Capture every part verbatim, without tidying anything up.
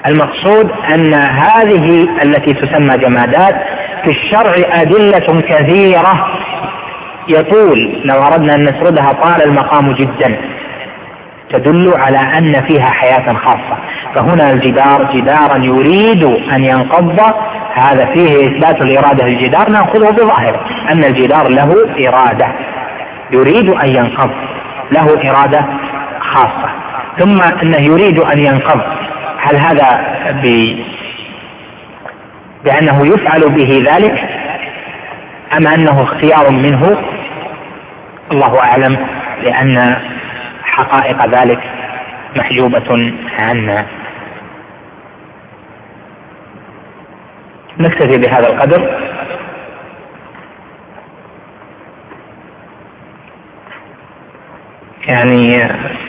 المقصود أن هذه التي تسمى جمادات في الشرع أدلة كثيرة يطول لو أردنا أن نسردها طال المقام جدا، تدل على أن فيها حياة خاصة. فهنا الجدار جدارا يريد أن ينقض، هذا فيه إثبات الإرادة للجدار، نأخذه بظاهره أن الجدار له إرادة يريد أن ينقض، له إرادة خاصة. ثم أنه يريد أن ينقض، هل هذا ب... بأنه يفعل به ذلك أم أنه اختيار منه؟ الله أعلم، لأن حقائق ذلك محجوبة عنا. نكتفي بهذا القدر. يعني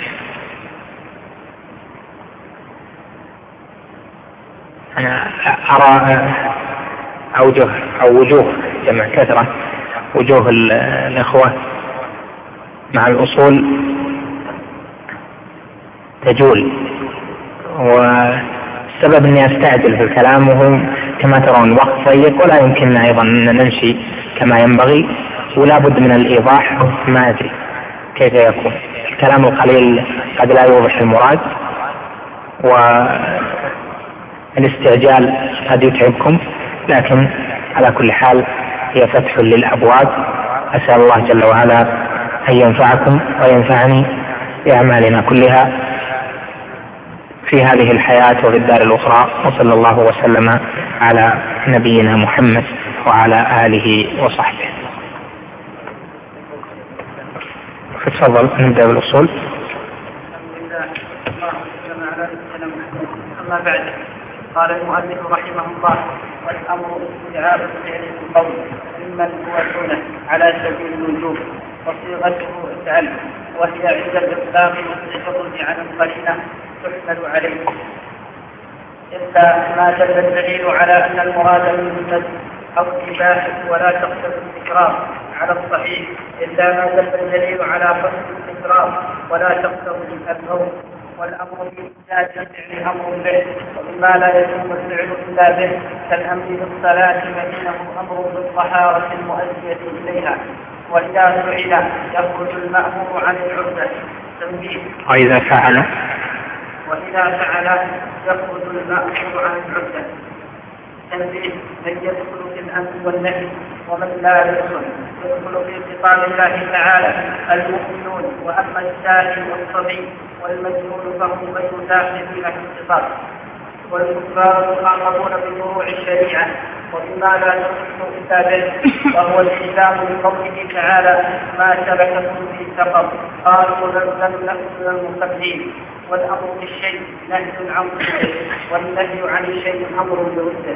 أنا أرى أوجه أو وجوه جمع كثرة وجوه الإخوة مع الأصول تجول، والسبب أني أستعجل في الكلام، وهو كما ترون وقت ضيق ولا يمكننا أيضا أن نمشي كما ينبغي، ولا بد من الإيضاح. ما أدري كيف يكون الكلام القليل قد لا يوضح المراد، والاستعجال قد يتعبكم، لكن على كل حال هي فتح للأبواب. أسأل الله جل وعلا أن ينفعكم وينفعني بأعمالنا كلها في هذه الحياة وفي الدار الأخرى، وصلى الله وسلم على نبينا محمد وعلى آله وصحبه. تفضل نبدأ بالأصول. أما بعد، قال المؤلف رحمه الله: والأمر استدعاء الفعل بالقول ممن هو دونه على سبيل الوجوب، وصيغته افعل، وهي عند الإطلاق والخروج عن القرينة تحمل عليه، إلا ما دل الدليل على أن المراد بالمسد أو الإباحة ولا تقصد التكرار على الصحيح، إلا ما دل الدليل على قصد التكرار ولا تقصد النوم. والأمر بإيجاد الفعل أمر به، وبما لا يتم الفعل إلا به، كالأمر بالصلاة فإنه أمر بالطهارة المؤدية إليها. وإذا فعل يخرج المأمور عن العهدة. تنبيه: وإذا فعل وإذا فعل يخرج المأمور عن العهدة. تنبيه: من يدخل في الأمر والنهي ومن لا يدخل. يدخل في خطاب الله تعالى المؤمنون، وأما السائل والصبي والمجنون فهم غير داخلين في الخطاب. والكفار يخاطبون بفروع الشريعة وبما لا يصح إلا به، وهو الإلزام بقوله تعالى: ما سلككم في سقر، قالوا لم نكن من المصلين. والأمر بالشيء نهي عن ضده، والنهي عن الشيء أمر بضده.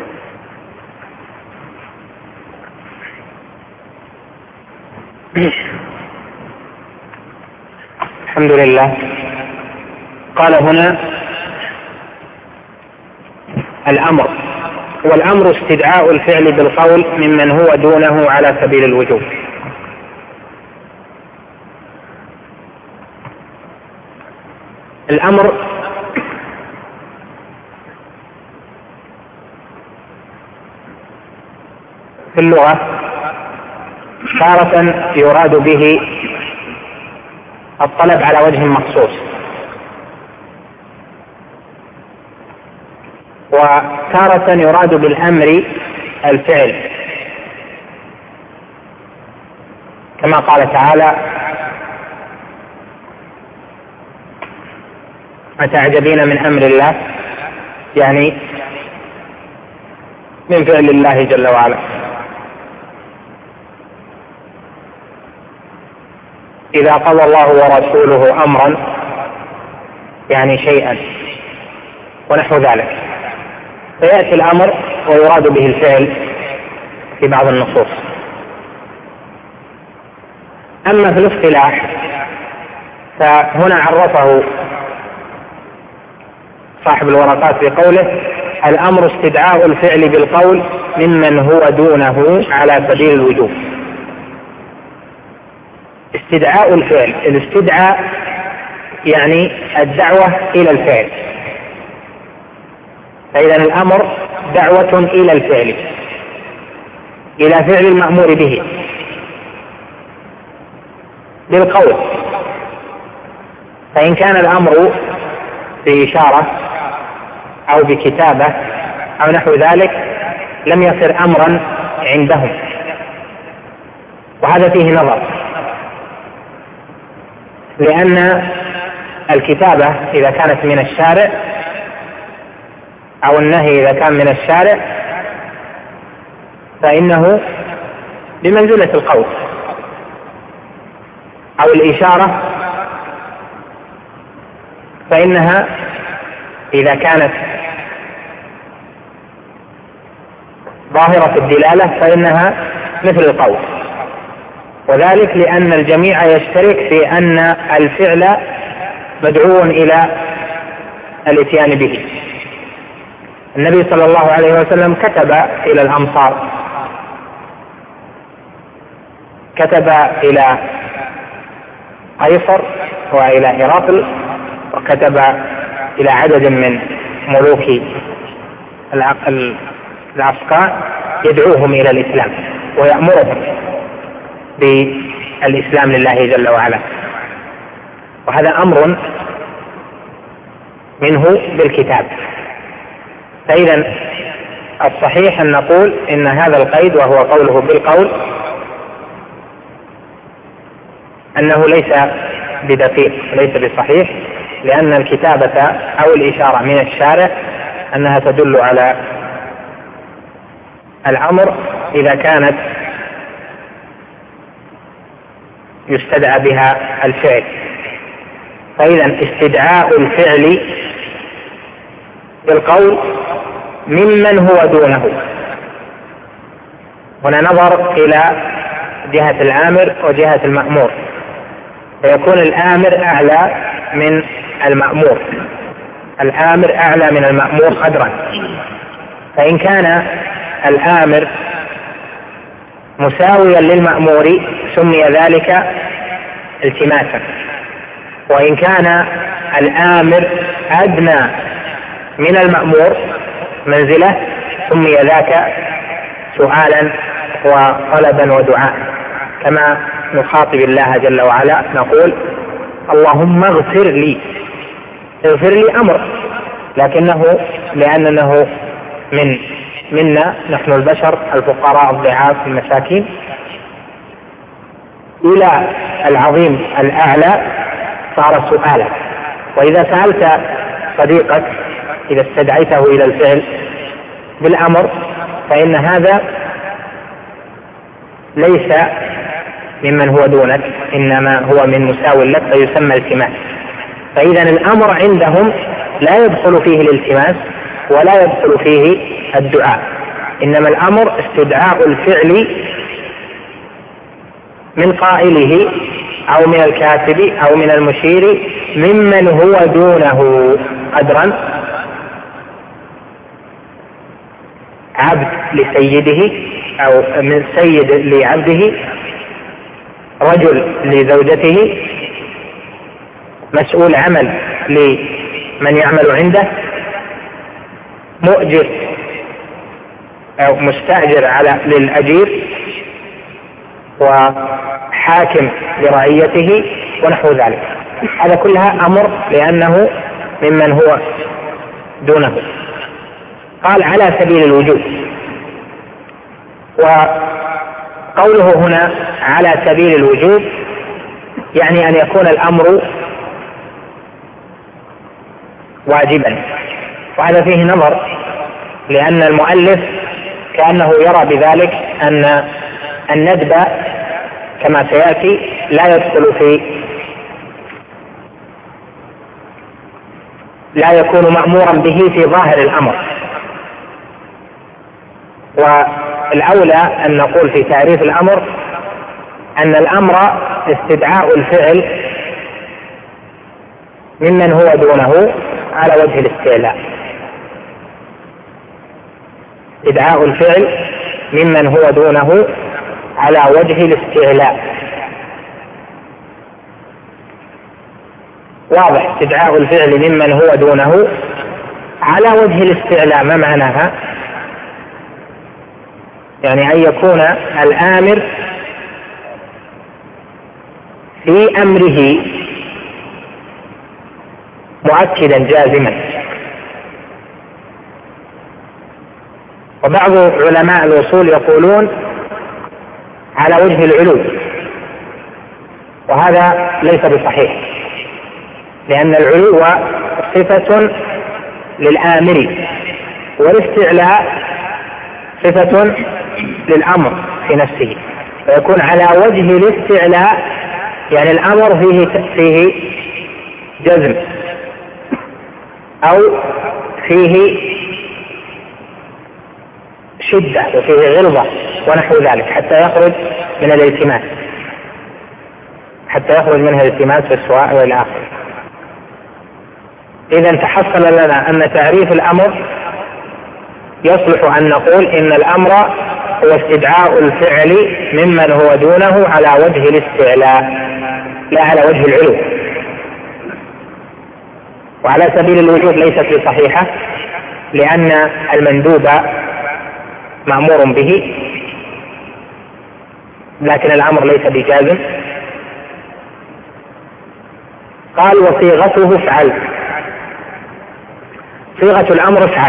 الحمد لله. قال هنا الأمر، والأمر استدعاء الفعل بالقول ممن هو دونه على سبيل الوجوب. الأمر في اللغة تارة يراد به الطلب على وجه مخصوص، وتارة يراد بالأمر الفعل، كما قال تعالى: أتعجبين من أمر الله، يعني من فعل الله جل وعلا. إذا قضى الله ورسوله أمرا يعني شيئا ونحو ذلك، فيأتي الأمر ويراد به الفعل في بعض النصوص. أما في الاصطلاح فهنا عرفه صاحب الورقات بقوله: الأمر استدعاء الفعل بالقول ممن هو دونه على سبيل الوجوب. استدعاء الفعل، الاستدعاء يعني الدعوة إلى الفعل، فإذا الأمر دعوة إلى الفعل، إلى فعل المأمور به بالقول. فإن كان الأمر بإشارة أو بكتابة أو نحو ذلك لم يصر أمرا عندهم، وهذا فيه نظر، لأن الكتابة إذا كانت من الشارع أو النهي إذا كان من الشارع فإنه بمنزلة القول، أو الإشارة فإنها إذا كانت ظاهرة الدلالة فإنها مثل القول، وذلك لأن الجميع يشترك في أن الفعل مدعو إلى الإتيان به. النبي صلى الله عليه وسلم كتب إلى الأمصار، كتب إلى قيصر وإلى هرقل، وكتب إلى عدد من ملوك العسكر يدعوهم إلى الإسلام ويأمرهم بالإسلام لله جل وعلا، وهذا أمر منه بالكتاب. فإذا الصحيح أن نقول إن هذا القيد وهو قوله بالقول أنه ليس بدقيق، ليس بصحيح، لأن الكتابة أو الإشارة من الشارع أنها تدل على الأمر إذا كانت يستدعى بها الفعل. فإذا استدعاء الفعل بالقول ممن هو دونه، هنا نظر إلى جهة الآمر وجهة المأمور، فيكون الآمر أعلى من المأمور، الآمر أعلى من المأمور قدرا. فإن كان الآمر مساويا للمأمور سمي ذلك التماسا، وإن كان الآمر أدنى من المأمور منزلة سمي ذاك سؤالا وطلبا ودعاء، كما نخاطب الله جل وعلا نقول اللهم اغفر لي. اغفر لي أمر، لكنه لأنه من منا نحن البشر الفقراء الضعاف المساكين إلى العظيم الأعلى صار سؤالا. وإذا سألت صديقك إذا استدعيته إلى الفعل بالأمر فإن هذا ليس ممن هو دونك، إنما هو من مساو لك فيسمى التماس. فإذا الأمر عندهم لا يدخل فيه الالتماس ولا يدخل فيه الدعاء، إنما الأمر استدعاء الفعل من قائله أو من الكاتب أو من المشير ممن هو دونه قدرا، عبد لسيده أو من سيد لعبده، رجل لزوجته، مسؤول عمل لمن يعمل عنده، مؤجر أو مستأجر على للأجير، وحاكم لرعيته ونحو ذلك. هذا كلها أمر لأنه ممن هو دونه. قال على سبيل الوجوب، وقوله هنا على سبيل الوجوب يعني أن يكون الأمر واجبا، وهذا فيه نظر، لأن المؤلف كأنه يرى بذلك أن الندب كما سيأتي لا يدخل في لا يكون مأمورا به في ظاهر الأمر. والأولى أن نقول في تعريف الأمر أن الأمر استدعاء الفعل ممن هو دونه على وجه الاستعلاء، استدعاء الفعل ممن هو دونه على وجه الاستعلاء. واضح، استدعاء الفعل ممن هو دونه على وجه الاستعلاء ما معناها؟ يعني أن يكون الآمر في أمره مؤكدا جازما. وبعض علماء الوصول يقولون على وجه العلو، وهذا ليس بصحيح، لأن العلو صفة للآمر والاستعلاء صفة للأمر في نفسه، فيكون على وجه الاستعلاء يعني الأمر فيه فيه جزم أو فيه شدة وفيه غلظة ونحو ذلك حتى يخرج من الالتماس حتى يخرج منها الالتماس في السواء والى آخره. إذا تحصل لنا أن تعريف الأمر يصلح أن نقول إن الأمر هو استدعاء الفعل ممن هو دونه على وجه الاستعلاء لا على وجه العلو. وعلى سبيل الوجوب ليست بصحيحة، لأن المندوب مأمور به لكن الأمر ليس بجازم. قال وصيغته افعل، صيغة الأمر افعل،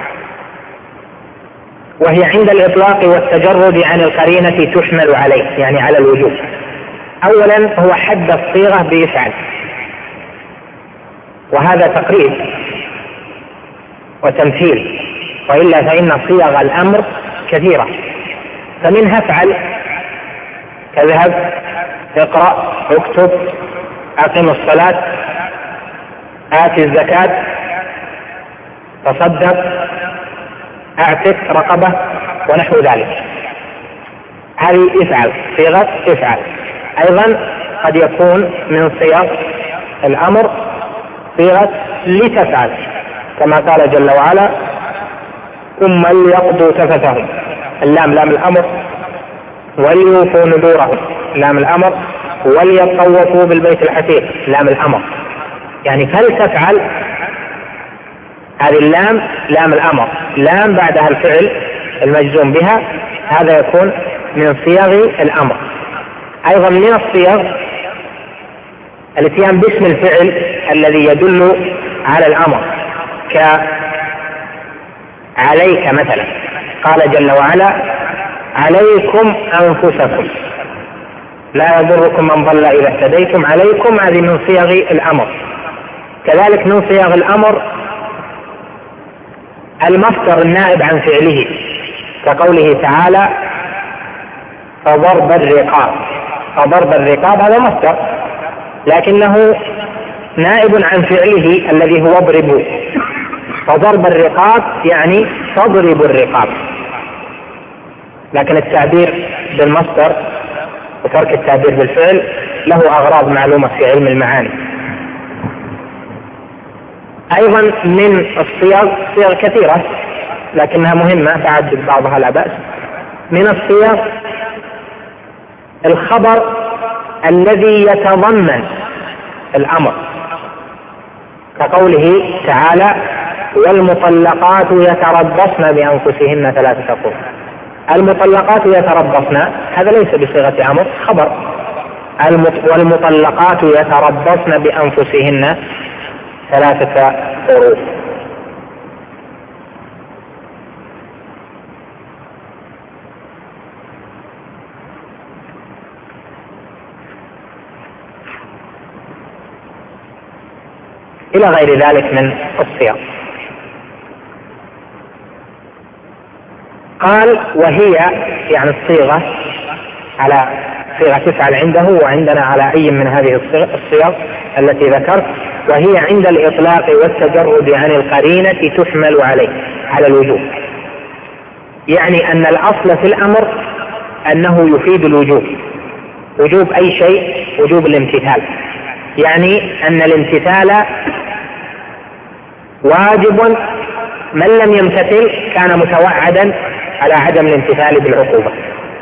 وهي عند الإطلاق والتجرد عن القرينة تحمل عليه يعني على الوجوب. أولا هو حد الصيغة بافعل، وهذا تقريب وتمثيل، وإلا فإن صيغ الأمر كثيرة، فمنها افعل كذهب، اقرأ، اكتب، أقم الصلاة، آت الزكاة، تصدق، اعتق رقبة ونحو ذلك. هذه افعل، صيغة افعل. أيضا قد يكون من صيغ الأمر صيغة لتفعل، كما قال جل وعلا ثم ليقضوا تفثهم، اللام لام الأمر، وليوفوا نذورهم لام الأمر، وليطوفوا بالبيت العتيق لام الأمر. يعني فلتفعل هذه اللام لام الأمر، لام بعدها الفعل المجزوم بها، هذا يكون من صيغ الأمر. أيضا من الصيغ الاتيان باسم الفعل الذي يدل على الأمر، كعليك مثلا، قال جل وعلا عليكم أنفسكم لا يضركم من ضل إذا اهتديتم، عليكم هذه من صيغ الأمر. كذلك من صيغ الأمر المصدر النائب عن فعله، كقوله تعالى فضرب الرقاب، فضرب الرقاب هذا مصدر لكنه نائب عن فعله الذي هو اضربوا، فضرب الرقاب يعني تضرب الرقاب. لكن التعبير بالمصدر وترك التعبير بالفعل له أغراض معلومة في علم المعاني. أيضا من الصيغ صيغ كثيرة لكنها مهمة تعدد بعضها لا بأس. من الصيغ الخبر الذي يتضمن الأمر، كقوله تعالى والمطلقات يتربصن بأنفسهن ثلاثة قروء. المطلقات يتربصن هذا ليس بصيغة أمر، خبر. والمطلقات يتربصن بأنفسهن ثلاثة قروء. إلى غير ذلك من الصيغ. قال وهي يعني الصيغة على صيغة تفعل عنده وعندنا على أي من هذه الصيغ التي ذكرت، وهي عند الإطلاق والتجرد عن القرينة تحمل عليه على الوجوب. يعني أن الأصل في الأمر أنه يفيد الوجوب، وجوب أي شيء وجوب الامتثال، يعني أن الامتثال واجب، من لم يمتثل كان متوعدا على عدم الامتثال بالعقوبة.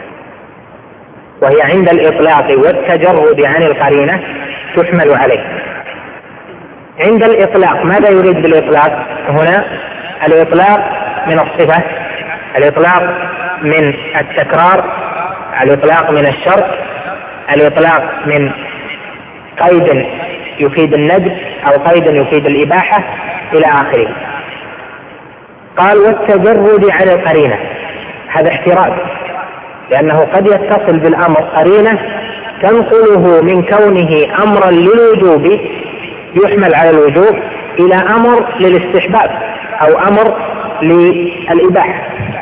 وهي عند الإطلاق والتجرد عن القرينة تحمل عليه. عند الإطلاق ماذا يريد بالإطلاق هنا؟ الإطلاق من الصفة، الإطلاق من التكرار، الإطلاق من الشرط، الإطلاق من قيد يفيد الندب أو قيد يفيد الإباحة إلى آخره. قال والتجرد عن القرينة، هذا احتراز، لأنه قد يتصل بالأمر قرينة تنقله من كونه أمرا للوجوب يحمل على الوجوب إلى أمر للاستحباب أو أمر للإباحة،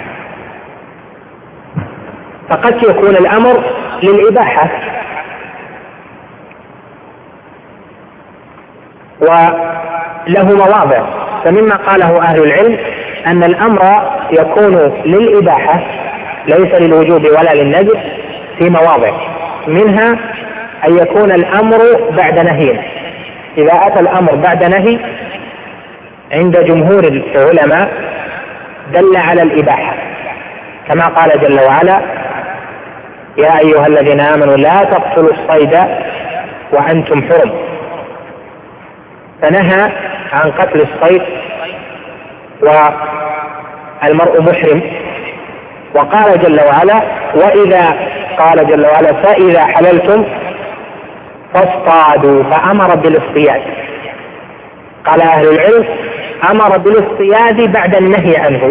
فقد يكون الأمر للإباحة وله مواضع. فمما قاله أهل العلم أن الأمر يكون للإباحة ليس للوجوب ولا للندب في مواضع، منها أن يكون الأمر بعد نهي. إذا أتى الأمر بعد نهي عند جمهور العلماء دل على الإباحة، كما قال جل وعلا يا أيها الذين آمنوا لا تقتلوا الصيد وأنتم حرم، فنهى عن قتل الصيد والمرء محرم. وقال جل وعلا وإذا قال جل وعلا فإذا حللتم فاصطادوا، فأمر بالاصطياد. قال أهل العلم أمر بالاصطياد بعد النهي عنه،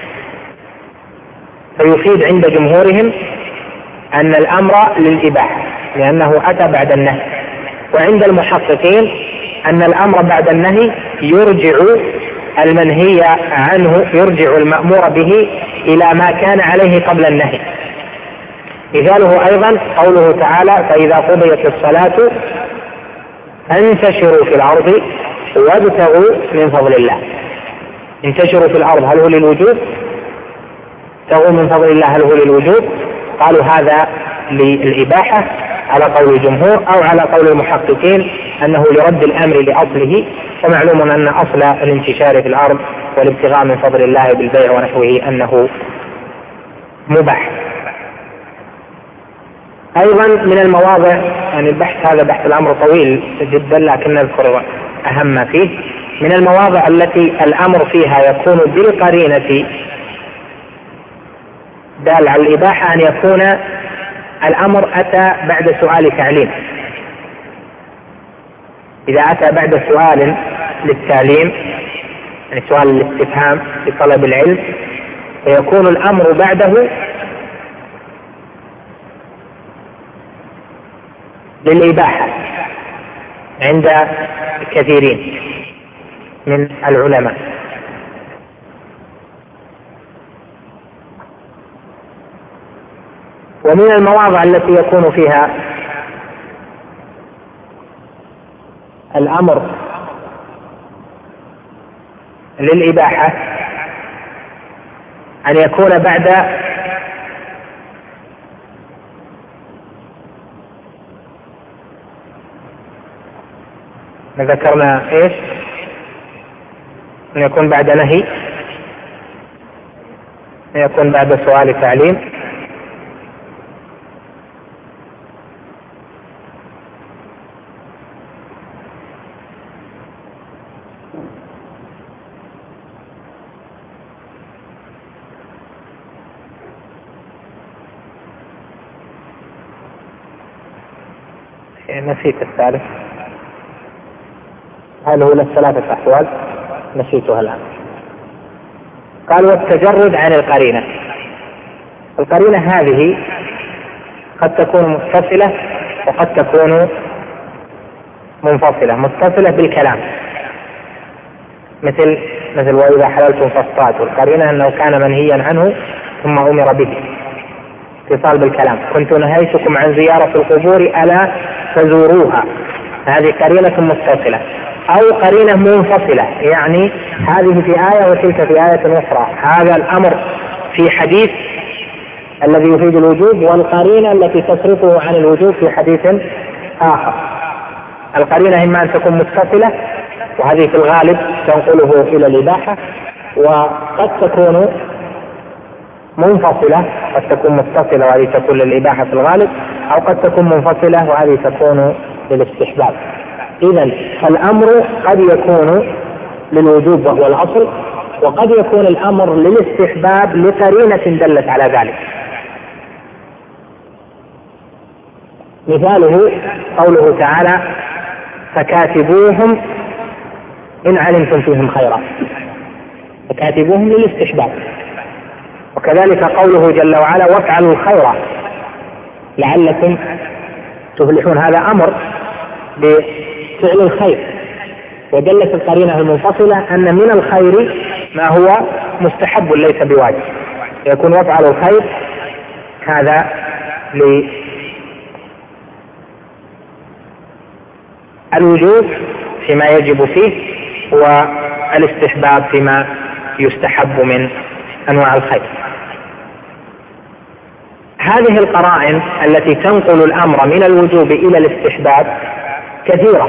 فيفيد عند جمهورهم أن الأمر للإباحة لأنه أتى بعد النهي. وعند المحققين أن الأمر بعد النهي يرجع المنهي عنه، يرجع المأمور به إلى ما كان عليه قبل النهي. مثاله أيضا قوله تعالى فإذا قضيت الصلاة انتشروا في الأرض وابتغوا من فضل الله. انتشروا في الأرض هل هو للوجوب؟ ابتغوا من فضل الله هل هو للوجوب؟ قالوا هذا للإباحة على قول الجمهور، أو على قول المحققين أنه لرد الأمر لأصله. ومعلوم أن أصل الانتشار في الأرض والابتغاء من فضل الله بالبيع ونحوه أنه مباح. أيضا من المواضع، يعني البحث هذا بحث الأمر طويل جدا لكن نذكر أهم ما فيه، من المواضع التي الأمر فيها يكون بالقرينة دال على الإباحة أن يكون الأمر أتى بعد سؤال تعليم. إذا أتى بعد سؤال للتعليم يعني سؤال الاستفهام في طلب العلم فيكون الأمر بعده للإباحة عند كثيرين من العلماء. ومن المواضع التي يكون فيها الأمر للإباحة أن يكون بعد ما ذكرنا إيش؟ أن يكون بعد نهي، أن يكون بعد سؤال تعليم، نسيت الثالث. هل هو للثلاثة أحوال؟ نسيتها الآن. قال والتجرد عن القرينة. القرينة هذه قد تكون متصلة وقد تكون منفصلة. متصلة بالكلام مثل مثل وإذا حللتم فاصطادوا، القرينة أنه كان منهيا عنه ثم أمر به. اتصال بالكلام كنت نهيتكم عن زيارة القبور ألا فزوروها، هذه قرينة متصلة. أو قرينة منفصلة يعني هذه في آية وتلك في آية أخرى، هذا الأمر في حديث الذي يفيد الوجوب والقرينة التي تصرفه عن الوجوب في حديث آخر. القرينة إما أن تكون متصلة وهذه في الغالب تنقله إلى الإباحة، وقد تكون منفصلة، قد تكون متصلة وهذه تكون للإباحة في الغالب، أو قد تكون منفصلة وهذه تكون للاستحباب. إذن فالأمر قد يكون للوجوب وهو الأصل، وقد يكون الأمر للاستحباب لقرينة دلت على ذلك. مثاله قوله تعالى فكاتبوهم إن علمتم فيهم خيرا، فكاتبوهم للاستحباب. وكذلك قوله جل وعلا وافعلوا الخير لعلكم تفلحون، هذا أمر بفعل الخير، ودلت القرينة المنفصلة أن من الخير ما هو مستحب ليس بواجب، يكون وافعلوا الخير هذا للوجوب فيما يجب فيه، والاستحباب فيما يستحب من أنواع الخير. هذه القرائن التي تنقل الأمر من الوجوب إلى الاستحباب كثيرة،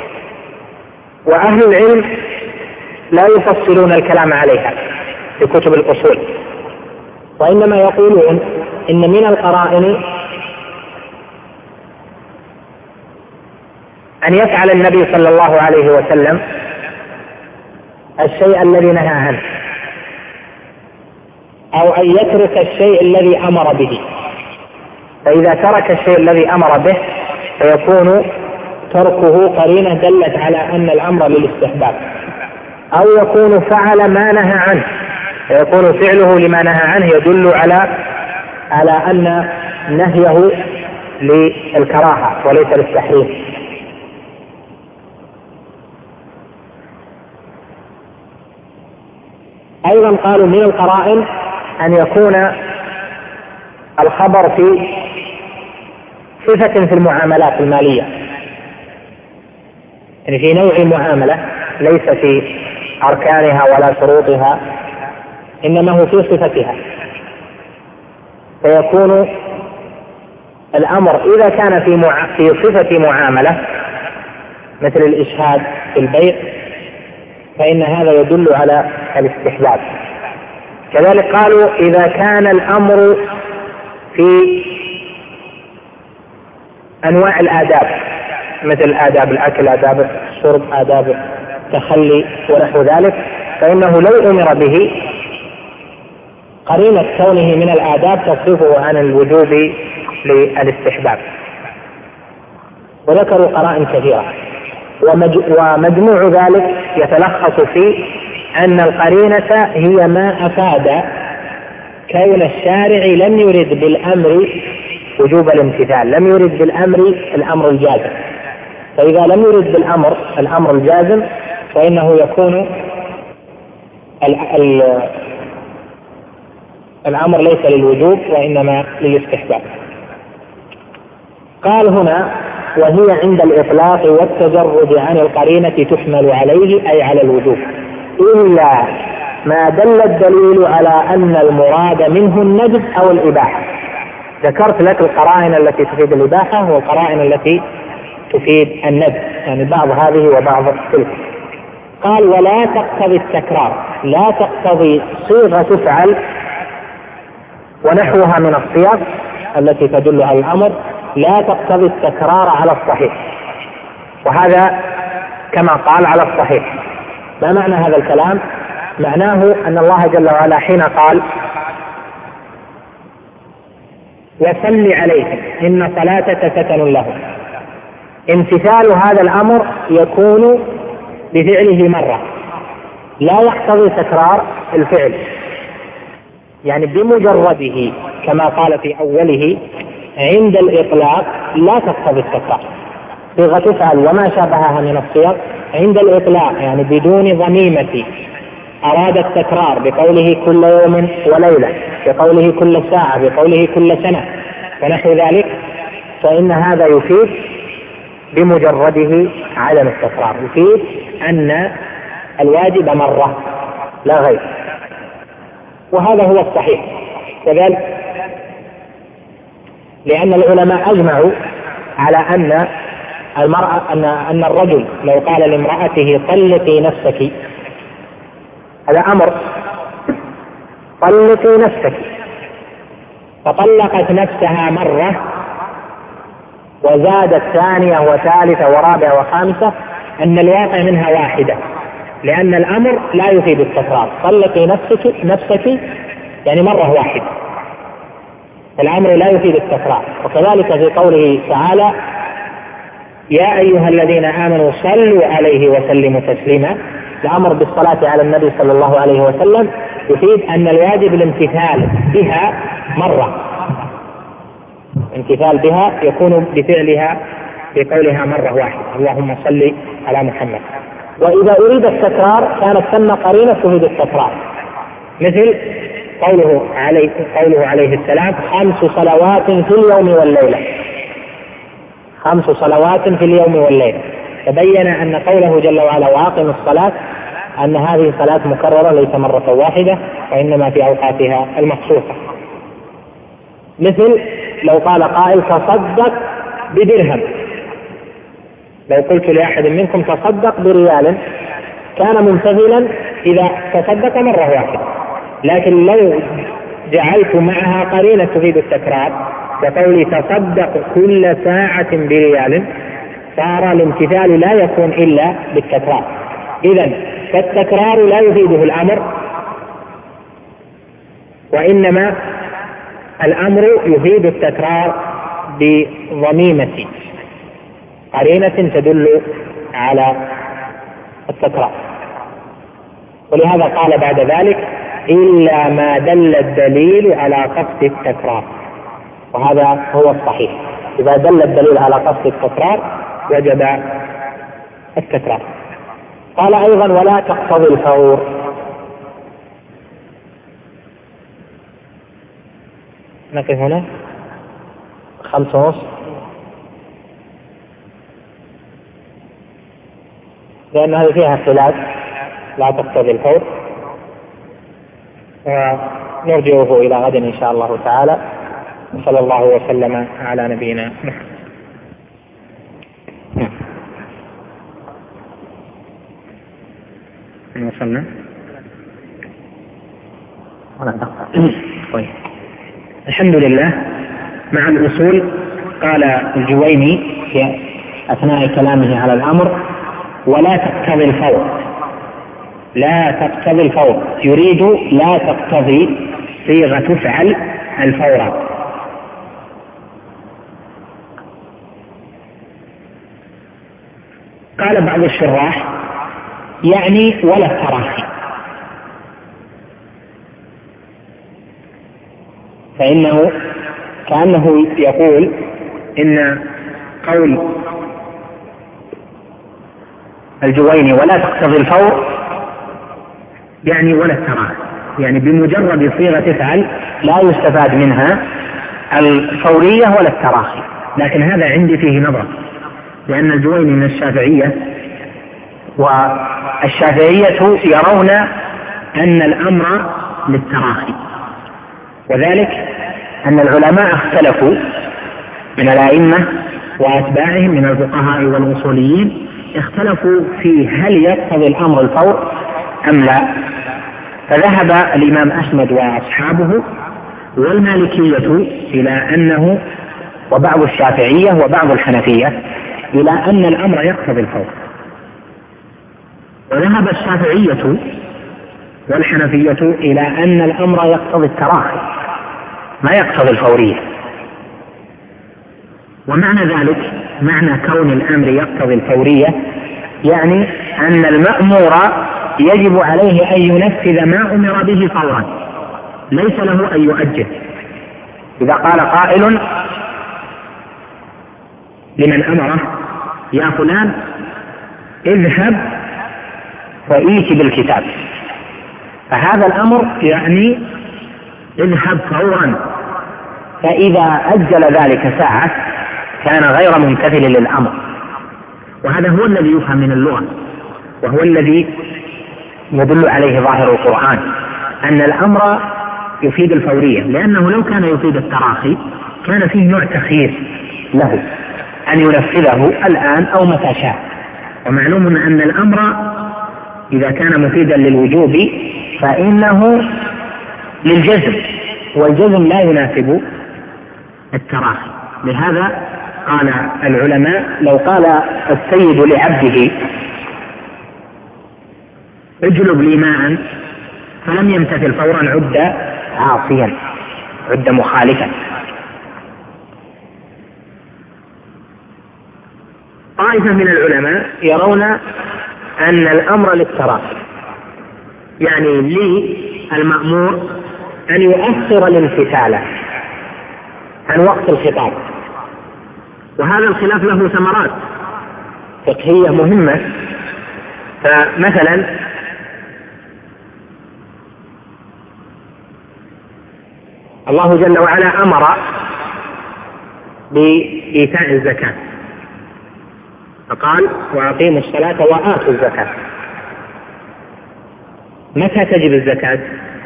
وأهل العلم لا يفصلون الكلام عليها في كتب الأصول، وإنما يقولون إن من القرائن أن يفعل النبي صلى الله عليه وسلم الشيء الذي نهى عنه، أو أن يترك الشيء الذي أمر به، فإذا ترك الشيء الذي أمر به فيكون تركه قرينة دلت على أن الأمر للاستحباب، أو يكون فعل ما نهى عنه فيكون فعله لما نهى عنه يدل على على أن نهيه للكراهة وليس للتحريم. أيضا قالوا من القرائن أن يكون الخبر في صفة في المعاملات المالية، يعني في نوع المعاملة ليس في أركانها ولا شروطها، إنما هو في صفتها، فيكون الأمر إذا كان في مع... في صفة معاملة مثل الإشهاد في البيع فإن هذا يدل على الاستحباب. كذلك قالوا إذا كان الأمر في أنواع الآداب مثل آداب الأكل، آداب الشرب، آداب التخلي ونحو ذلك، فإنه لو أمر به قرينة كونه من الآداب تصرفه عن الوجوب للاستحباب. وذكروا قرائن كثيرة، ومجموع ذلك يتلخص في أن القرينة هي ما أفاد كون الشارع لم يرد بالأمر وجوب الامتثال، لم يرد بالأمر الأمر الجازم، فإذا لم يرد بالأمر الأمر الجازم فإنه يكون الأمر ليس للوجوب وإنما للاستحباب. قال هنا وهي عند الإطلاق والتجرد عن القرينة تحمل عليه أي على الوجوب، إلا ما دل الدليل على أن المراد منه الندب أو الإباحة. ذكرت لك القرائن التي تفيد الإباحة والقرائن التي تفيد الندب، يعني بعض هذه وبعض تلك. قال ولا تقتضي التكرار، لا تقتضي صيغة تفعل ونحوها من الصيغ التي تدل على الأمر، لا تقتضي التكرار على الصحيح، وهذا كما قال على الصحيح. ما معنى هذا الكلام؟ معناه أن الله جل وعلا حين قال وصل عليهم إن صلاتك سكن لهم، امتثال هذا الأمر يكون بفعله مرة، لا يقتضي تكرار الفعل، يعني بمجرده كما قال في أوله عند الإطلاق لا تقتضي التكرار. صيغة تفعل وما شابهها من الصيغ عند الإطلاق يعني بدون ضميمة، أراد التكرار بقوله كل يوم وليلة، بقوله كل ساعة، بقوله كل سنة ونحو ذلك، فإن هذا يفيد بمجرده عدم التكرار، يفيد أن الواجب مرة لا غير، وهذا هو الصحيح. كذلك لأن العلماء أجمعوا على أن المرأة أن أن الرجل لو قال لامرأته طلقي نفسك، هذا أمر، طلقي نفسك، فطلقت نفسها مرة وزادت ثانية وثالثة ورابعة وخامسة أن الواقع منها واحدة، لأن الأمر لا يفيد التكرار. طلقي نفسك نفسك يعني مرة واحدة، الأمر لا يفيد التكرار. وكذلك في قوله تعالى يا أيها الذين آمنوا صلوا عليه وسلموا تسليما، الأمر بالصلاة على النبي صلى الله عليه وسلم يفيد أن الواجب الامتثال بها مرة، امتثال بها يكون بفعلها بقولها مرة واحدة، اللهم صل على محمد. وإذا أريد التكرار كانت ثم قرينة تفيد التكرار، مثل قوله عليه, قوله عليه السلام خمس صلوات في اليوم والليلة، خمس صلوات في اليوم والليلة. تبين أن قوله جل وعلا وأقم الصلاة أن هذه صلاة مكررة ليس مرة واحدة، وإنما في أوقاتها المخصوصة. مثل لو قال قائل تصدق بدرهم، لو قلت لأحد منكم تصدق بريال كان ممتثلا إذا تصدق مرة واحدة، لكن لو جعلت معها قرينة تفيد التكرار وقولي تصدق كل ساعة بريال صار الامتثال لا يكون إلا بالتكرار. إذن فالتكرار لا يفيده الأمر، وإنما الأمر يفيد التكرار بضميمة قرينة تدل على التكرار. ولهذا قال بعد ذلك إلا ما دل الدليل على قصد التكرار، وهذا هو الصحيح. إذا دل الدليل على قصد التكرار وجب التكرار. قال أيضا ولا تقتضي الفور. نقف هنا خمسة ونص، لأن هذه فيها خلاف، لا تقتضي الفور، ونرجعه إلى غد إن شاء الله تعالى. صلى الله وسلم على نبينا محمد. وصلنا الحمد لله. مع الأصول قال الجويني في أثناء كلامه على الأمر ولا تقتضي الفور، لا تقتضي الفور، يريد لا تقتضي صيغة تفعل الفور. قال بعض الشراح يعني ولا التراخي، فإنه كأنه يقول إن قول الجويني ولا تقتضي الفور يعني ولا التراخي، يعني بمجرد صيغة تفعل لا يستفاد منها الفورية ولا التراخي. لكن هذا عندي فيه نظر، لأن الجويني من الشافعية، والشافعية يرون أن الأمر للتراخي، وذلك أن العلماء اختلفوا من الأئمة وأتباعهم من الفقهاء والأصوليين، اختلفوا في هل يقتضي الأمر الفور أم لا. فذهب الإمام أحمد وأصحابه والمالكية إلى أنه، وبعض الشافعية وبعض الحنفية إلى أن الأمر يقتضي الفور، وذهب الشافعية والحنفية إلى أن الأمر يقتضي التراخي ما يقتضي الفورية. ومعنى ذلك، معنى كون الأمر يقتضي الفورية، يعني أن المأمور يجب عليه أن ينفذ ما أمر به فورا، ليس له أن يؤجل. إذا قال قائل لمن أمره يا فلان اذهب وإيت بالكتاب، فهذا الأمر يعني اذهب فورا، فإذا أجل ذلك ساعة كان غير ممتثل للأمر. وهذا هو الذي يفهم من اللغة، وهو الذي يدل عليه ظاهر القرآن، أن الأمر يفيد الفورية، لأنه لو كان يفيد التراخي كان فيه نوع تخيير له أن ينفذه الآن أو متى شاء. ومعلوم أن الأمر إذا كان مفيدا للوجوب فإنه للجزم، والجزم لا يناسب التراخي. لهذا قال العلماء لو قال السيد لعبده اجلب لي ماء فلم يمتثل فورا عد عاصيا، عد مخالفا. طائفة من العلماء يرون أن الأمر للتراخي، يعني لي المأمور أن يؤخر الامتثال عن وقت الخطاب، وهذا الخلاف له ثمرات فقهية مهمة. فمثلا الله جل وعلا أمر بإيتاء الزكاة فقال وأقيموا الصلاة وآتوا الزكاة. متى تجب الزكاة؟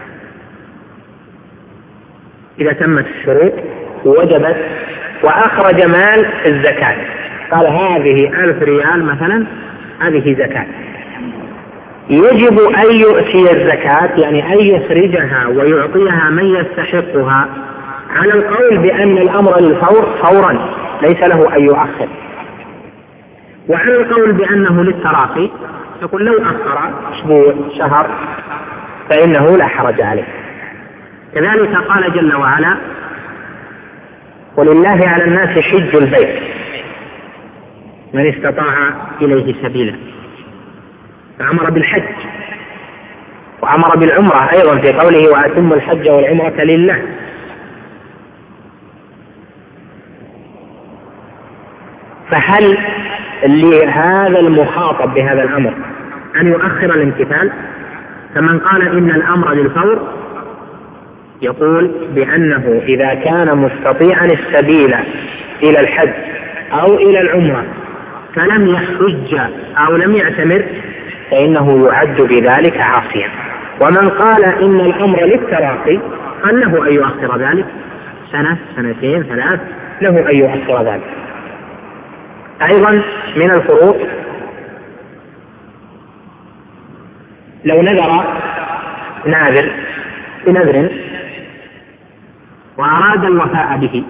إذا تمت الشروط ووجبت وأخرج مال الزكاة، قال هذه ألف ريال مثلا، هذه زكاة، يجب أن يؤتي الزكاة يعني أن يخرجها ويعطيها من يستحقها، على القول بأن الأمر للفور فورا ليس له أن يؤخر، وعلى القول بأنه للتراخي يقول لو أخر أسبوع شهر فإنه لا حرج عليه. كذلك قال جل وعلا ولله على الناس حج البيت من استطاع إليه سبيلا، فأمر بالحج وأمر بالعمرة أيضا في قوله وأتم الحج والعمرة لله. فهل لهذا المخاطب بهذا الأمر أن يؤخر الامتثال؟ فمن قال إن الأمر للفور يقول بأنه إذا كان مستطيعا السبيل إلى الحج أو إلى العمرة فلم يحج أو لم يعتمر فإنه يعد بذلك عاصيا. ومن قال إن الأمر للتراخي قال له أن يؤخر ذلك سنة سنتين ثلاث، له أن يؤخر ذلك. أيضا من الفروق لو نذر ناذر بنذر وأراد الوفاء به،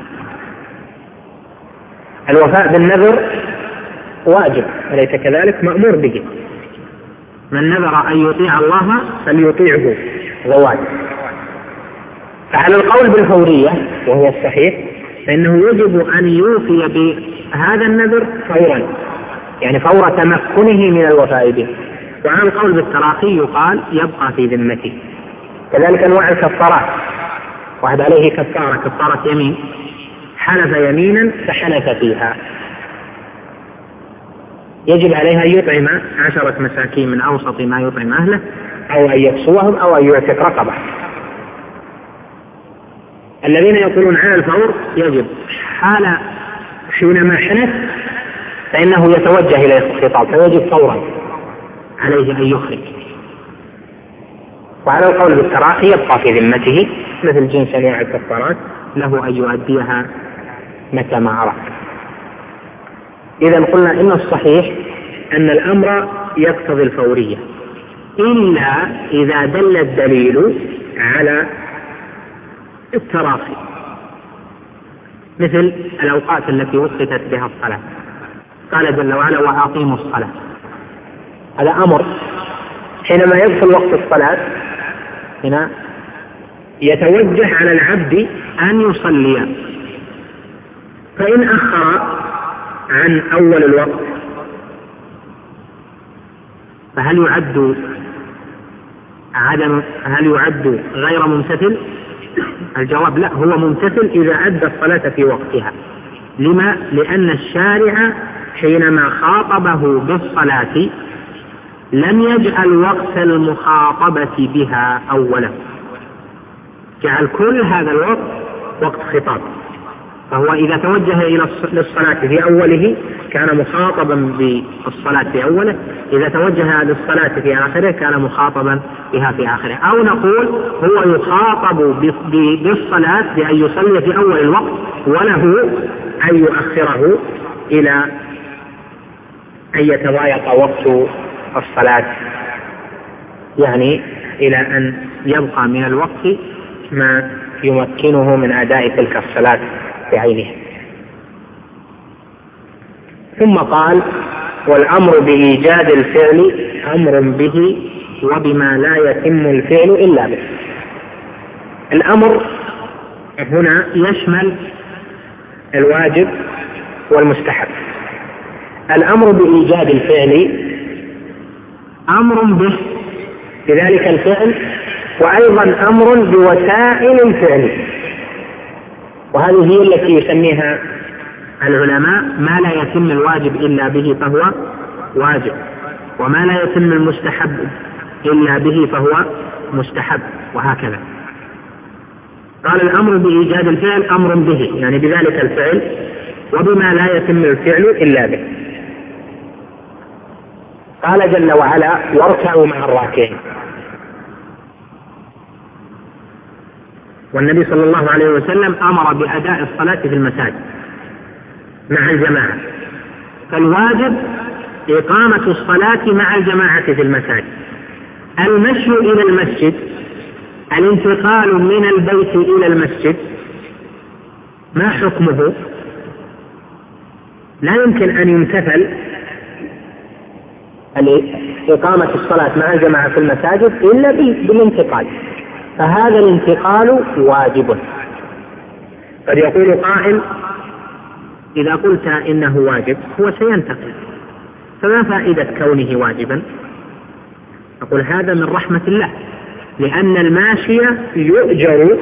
الوفاء بالنذر واجب أليس كذلك؟ مأمور به، من نذر أن يطيع الله فليطيعه زواج. فعلى القول بالفورية وهو الصحيح فإنه يجب أن يوفي بهذا النذر فورا، يعني فور تمكنه من الوفاء به. وعلى القول بالتراخي يقال يبقى في ذمته. كذلك أنواع الكفارات، واحد عليه كفارة كفارة يمين، حلف يمينا فحلف فيها، يجب عليها أن يطعم عشرة مساكين من أوسط ما يطعم أهله أو أن يكسوهم أو أن يعتق رقبة. الذين يقولون على الفور يجب حال حينما حلف فإنه يتوجه إلى الخطاب فيجب فورا عليه أن يخرج. وعلى القول بالتراخي يبقى في ذمته مثل جنس أنواع الكفارات، له أن يؤديها متى ما عرف. إذا قلنا إن الصحيح أن الأمر يقتضي الفورية إلا إذا دل الدليل على التراخي، مثل الأوقات التي وقتت بها الصلاة، قال جل وعلا وأقيموا الصلاة، هذا أمر حينما يدخل وقت الصلاة هنا يتوجه على العبد أن يصلي، فإن أخر عن أول الوقت فهل يعد عدم هل يعد غير ممتثل؟ الجواب لا، هو ممتثل إذا أدى الصلاة في وقتها. لما؟ لأن الشارع حينما خاطبه بالصلاة لم يجعل وقت المخاطبة بها أولا، جعل كل هذا الوقت وقت خطاب، فهو إذا توجه إلى للصلاة في أوله كان مخاطبا بالصلاة في أوله، إذا توجه للصلاة في آخره كان مخاطبا بها في آخره. أو نقول هو يخاطب بالصلاة بأن يصلي في أول الوقت وله أن يؤخره إلى أن يتضايق وقت الصلاة، يعني إلى أن يبقى من الوقت ما يمكنه من أداء تلك الصلاة بعينها. ثم قال والأمر بإيجاد الفعل أمر به وبما لا يتم الفعل إلا به. الأمر هنا يشمل الواجب والمستحب. الأمر بإيجاد الفعل أمر به بذلك الفعل، وأيضا أمر بوسائل الفعل، وهذه هي التي يسميها العلماء ما لا يتم الواجب إلا به فهو واجب، وما لا يتم المستحب إلا به فهو مستحب، وهكذا. قال الأمر بإيجاد الفعل أمر به، يعني بذلك الفعل، وبما لا يتم الفعل إلا به. قال جل وعلا واركعوا مع الراكعين. والنبي صلى الله عليه وسلم أمر بأداء الصلاة في المساجد مع الجماعة، فالواجب إقامة الصلاة مع الجماعة في المساجد. المشي إلى المسجد، الانتقال من البيت إلى المسجد، ما حكمه؟ لا يمكن أن يمتثل إقامة الصلاة مع الجماعة في المساجد إلا بالانتقال، فهذا الانتقال واجب. قد يقول قائل إذا قلت إنه واجب هو سينتقل، فما فائدة كونه واجبا؟ أقول هذا من رحمة الله، لأن الماشي يؤجر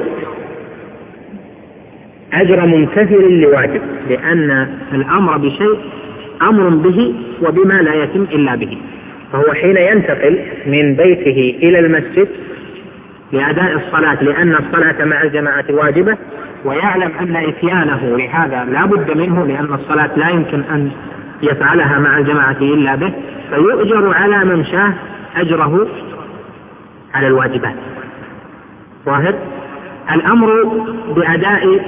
أجر ممتثل لواجب، لأن الأمر بشيء أمر به وبما لا يتم إلا به. فهو حين ينتقل من بيته إلى المسجد لأداء الصلاة، لأن الصلاة مع الجماعة واجبة، ويعلم أن إتيانه لهذا لا بد منه، لأن الصلاة لا يمكن أن يفعلها مع الجماعة إلا به، فيؤجر على ممشاه أجره على الواجبات. ظاهر الأمر بأداء،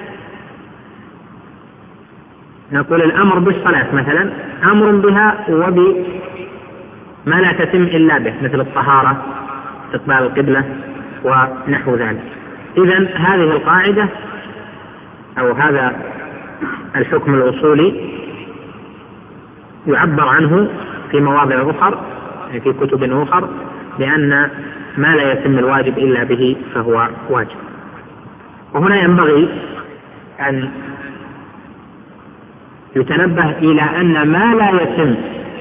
نقول الأمر بالصلاة مثلا أمر بها وبما لا تتم إلا به، مثل الطهارة، استقبال القبلة ونحو ذلك. إذن هذه القاعدة أو هذا الحكم الأصولي يعبر عنه في مواضع أخرى في كتب أخرى بأن ما لا يتم الواجب إلا به فهو واجب. وهنا ينبغي أن يتنبه إلى أن ما لا يتم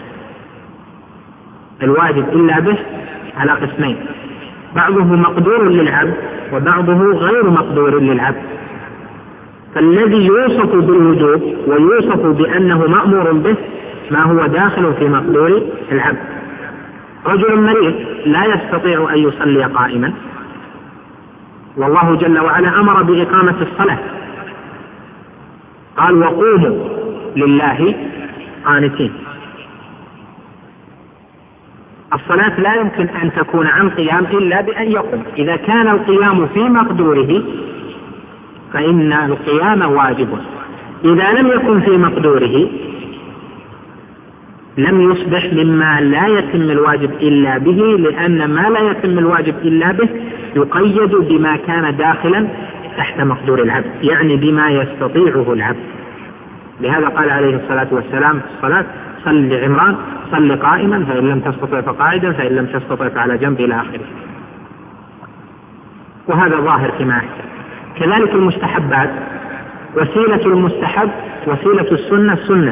الواجب إلا به على قسمين، بعضه مقدور للعبد وبعضه غير مقدور للعبد. فالذي يوصف بالوجوب ويوصف بأنه مأمور به ما هو داخل في مقدور العبد. رجل مريض لا يستطيع أن يصلي قائما، والله جل وعلا أمر بإقامة الصلاة، قال وقوموا لله قانتين. الصلاة لا يمكن أن تكون عن قيام إلا بأن يقوم. إذا كان القيام في مقدوره فإن القيام واجب، إذا لم يكن في مقدوره لم يصبح مما لا يتم الواجب إلا به، لأن ما لا يتم الواجب إلا به يقيد بما كان داخلا تحت مقدور العبد، يعني بما يستطيعه العبد. لهذا قال عليه الصلاة والسلام في الصلاة صل لعمران صل قائما فإن لم تستطع فقاعدا فإن لم تستطع فعلى جنب إلى آخره. وهذا ظاهر فيما أحسن. كذلك المستحبات، وسيلة المستحب وسيلة السنة السنة.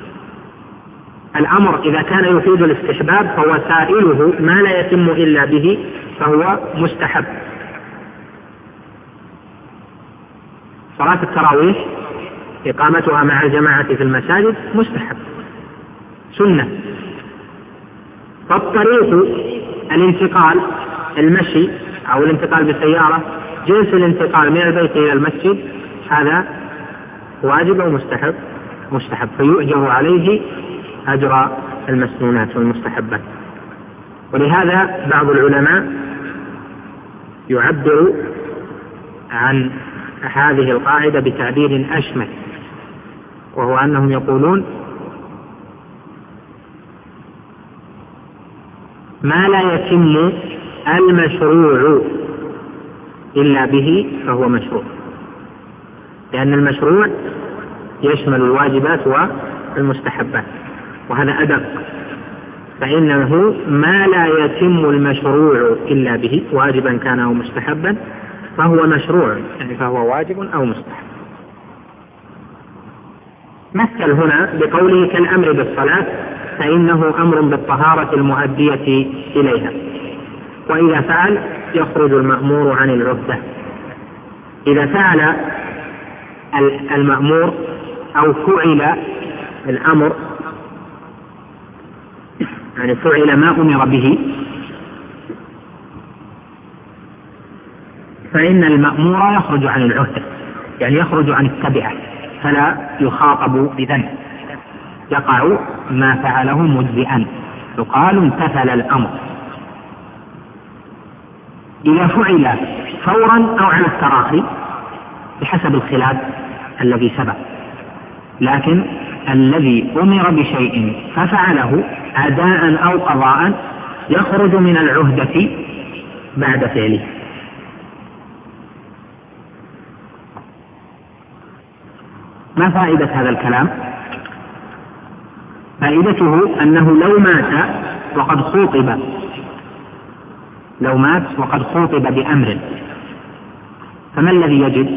الأمر إذا كان يفيد الاستحباب فوسائله ما لا يتم إلا به فهو مستحب. صلاة التراويح إقامتها مع الجماعة في المساجد مستحب سنة. فالطريق الانتقال المشي أو الانتقال بالسيارة، جنس الانتقال من البيت إلى المسجد هذا واجب ومستحب مستحب، فيؤجر عليه أجر المسنونات والمستحبات. ولهذا بعض العلماء يعبر عن هذه القاعدة بتعبير أشمل، وهو أنهم يقولون ما لا يتم المشروع إلا به فهو مشروع، لأن المشروع يشمل الواجبات المستحبات، وهذا أدق، فإنه ما لا يتم المشروع إلا به واجبا كان أو مستحبا فهو مشروع، يعني فهو واجب أو مستحب. مثل هنا بقوله كالأمر بالصلاة، فإنه أمر بالطهارة المؤدية إليها، وإذا فعل يخرج المأمور عن العهدة. إذا فعل المأمور أو فعل الأمر، يعني فعل ما أمر به، فإن المأمور يخرج عن العهدة، يعني يخرج عن التبعة، فلا يخاطب بذنب، يقع ما فعله مجزئا، يقال امتثل الأمر. إذا فعل فورا أو على التراخي بحسب الخلاف الذي سبق، لكن الذي أمر بشيء ففعله أداء أو قضاء يخرج من العهدة بعد فعله. ما فائدة هذا الكلام؟ فائدته أنه لو مات وقد خوطب لو مات وقد خوطب بأمر، فما الذي يجب؟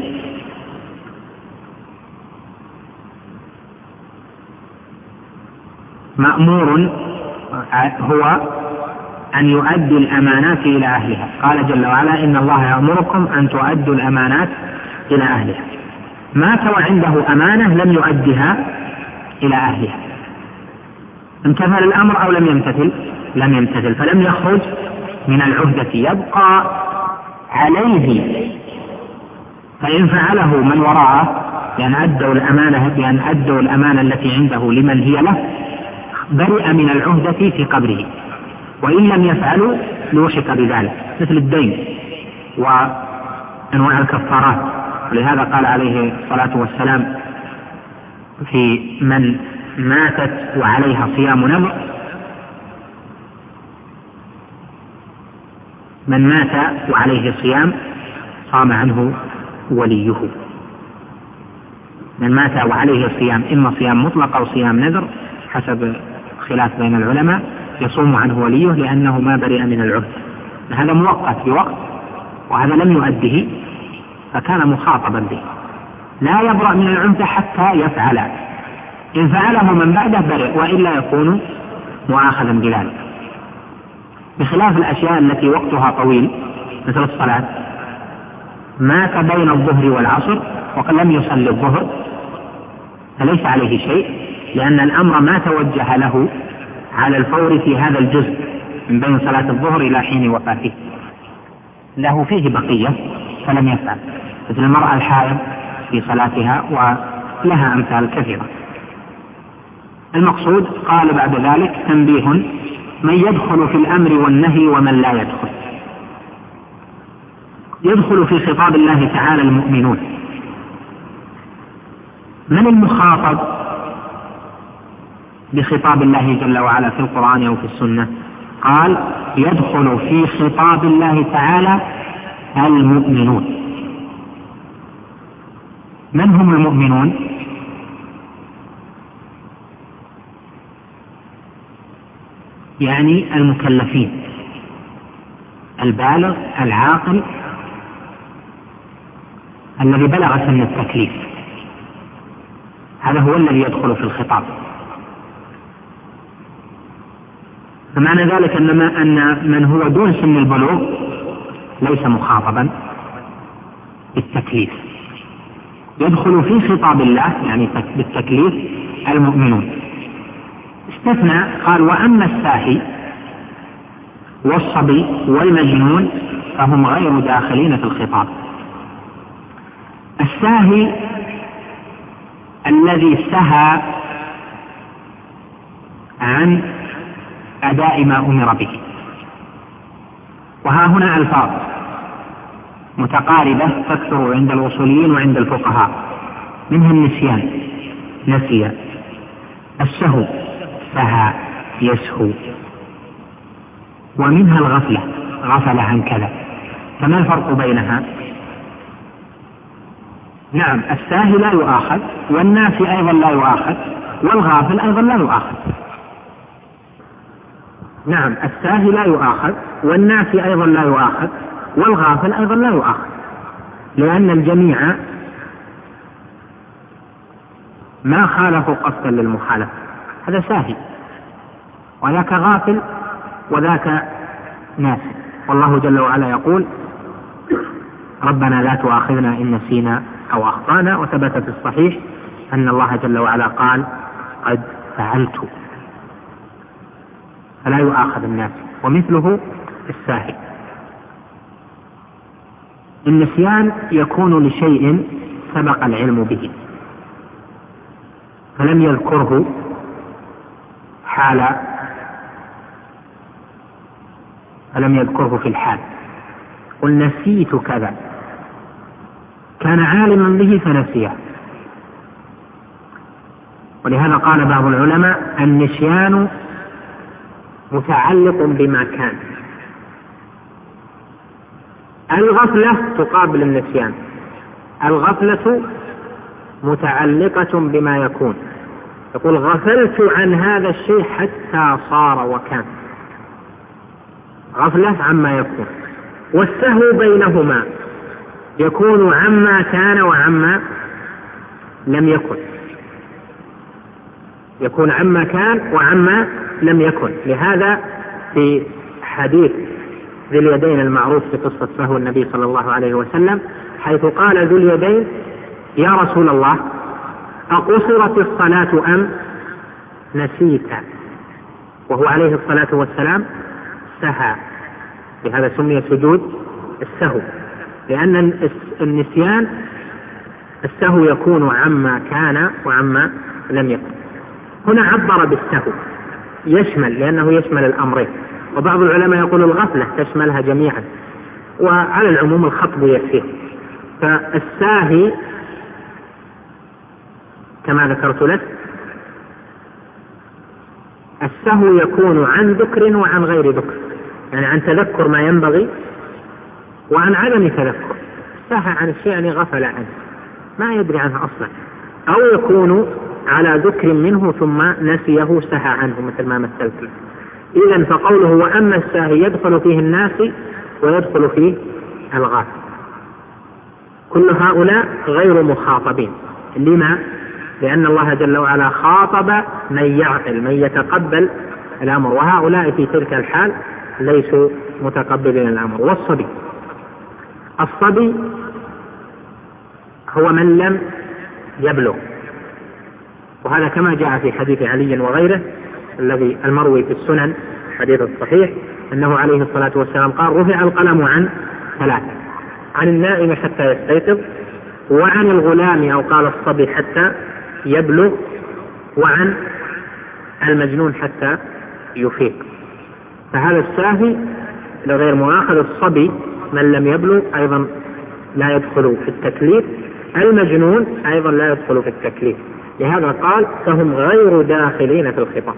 مأمور هو أن يؤدي الأمانات إلى أهلها، قال جل وعلا إن الله يأمركم أن تؤدوا الأمانات إلى أهلها. مات وعنده أمانة لم يؤدها إلى أهلها، امتثل الأمر أو لم يمتثل؟ لم يمتثل، فلم يخرج من العهدة، يبقى عليه. فإن فعله من وراءه بأن أدوا الأمانة بأن أدوا الأمانة التي عنده لمن هي له برئ من العهدة في قبره، وإن لم يفعلوا لوشك بذلك، مثل الدين وأنواع الكفارات. ولهذا قال عليه الصلاة والسلام في من ماتت وعليها صيام نذر: من مات وعليه صيام صام عنه وليه. من مات وعليه صيام، إما صيام مطلق أو صيام نذر حسب خلاف بين العلماء، يصوم عنه وليه لأنه ما برئ من العهد. هذا مؤقت بوقت، وهذا لم يؤده فكان مخاطبا به، لا يبرأ من العهد حتى يفعل. إن فعله من بعده برئ، وإلا يكون مؤاخذا بذلك. بخلاف الأشياء التي وقتها طويل مثل الصلاة، مات بين الظهر والعصر وقد لم يصلي الظهر فليس عليه شيء، لأن الأمر ما توجه له على الفور في هذا الجزء من بين صلاة الظهر إلى حين وفاته، له فيه بقية فلم يفعل، مثل المرأة الحائض في صلاتها، ولها أمثال كثيرة. المقصود قال بعد ذلك تنبيه: من يدخل في الأمر والنهي ومن لا يدخل. يدخل في خطاب الله تعالى المؤمنون. من المخاطب بخطاب الله جل وعلا في القرآن أو في السنة؟ قال يدخل في خطاب الله تعالى المؤمنون. من هم المؤمنون؟ يعني المكلفين، البالغ العاقل الذي بلغ سن التكليف، هذا هو الذي يدخل في الخطاب. فمعنى ذلك أنما أن من هو دون سن البلوغ ليس مخاطبا بالتكليف. يدخل في خطاب الله يعني بالتكليف المؤمنون. استثنى قال: وأما الساهي والصبي والمجنون فهم غير داخلين في الخطاب. الساهي الذي سهى عن أداء ما أمر به، وها هنا ألفاظ متقاربة تكثر عند الوصوليين وعند الفقهاء، منها النسيان نسي، السهو سهى يسهو، ومنها الغفلة غفل عن كذا. فما الفرق بينها؟ نعم الساهي لا يؤاخذ، والناسي أيضا لا يؤاخذ، والغافل أيضا لا يؤاخذ. نعم، الساهي لا يؤاخذ، والناسي أيضا لا يؤاخذ، والغافل أيضا لا يؤاخذ، لأن الجميع ما خالفوا قصدا للمخالفة. هذا ساهي، وذاك غافل، وذاك ناسي. والله جل وعلا يقول: ربنا لا تؤاخذنا إن نسينا أو أخطأنا. وثبت في الصحيح أن الله جل وعلا قال: قد فعلت. فلا يؤاخذ الناس. ومثله الساهي. النسيان يكون لشيء سبق العلم به فلم يذكره حال فلم يذكره في الحال. قل نسيت كذا، كان عالما به فنسيه. ولهذا قال بعض العلماء: النسيان متعلق بما كان. الغفلة تقابل النسيان. الغفلة متعلقة بما يكون، يقول: غفلت عن هذا الشيء حتى صار وكان. غفلة عما يكون. والسهو بينهما يكون عما كان وعما لم يكن، يكون عما كان وعما لم يكن. لهذا في حديث ذي اليدين المعروف في قصة سهو النبي صلى الله عليه وسلم، حيث قال ذو اليدين: يا رسول الله، أقصرت الصلاة أم نسيت؟ وهو عليه الصلاة والسلام سهى. لهذا سمي سجود السهو، لأن النسيان السهو يكون عما كان وعما لم يكن. هنا عبر بالسهو يشمل، لأنه يشمل الأمرين. وبعض العلماء يقول الغفلة تشملها جميعا، وعلى العموم الخطب يكفيه. فالساهي كما ذكرت لك، السهو يكون عن ذكر وعن غير ذكر، يعني عن تذكر ما ينبغي وعن عدم تذكر. سهى عن الشيء يعني غفل عنه، ما يدري عنه أصلا، أو يكون على ذكر منه ثم نسيه سهى عنه، مثل ما مثلت له. إذن فقوله: وأما الساهي يدخل فيه الناسي ويدخل فيه الغافل. كل هؤلاء غير مخاطبين. لما؟ لأن الله جل وعلا خاطب من يعقل، من يتقبل الأمر، وهؤلاء في تلك الحال ليسوا متقبلين الأمر. والصبي، الصبي هو من لم يبلغ، وهذا كما جاء في حديث علي وغيره الذي المروي في السنن حديث الصحيح، أنه عليه الصلاة والسلام قال: رفع القلم عن ثلاثة: عن النائم حتى يستيقظ، وعن الغلام أو قال الصبي حتى يبلغ، وعن المجنون حتى يفيق. فهذا الساهي لغير مؤاخذ. الصبي من لم يبلغ أيضا لا يدخل في التكليف، المجنون أيضا لا يدخل في التكليف. لهذا قال: فهم غير داخلين في الخطاب.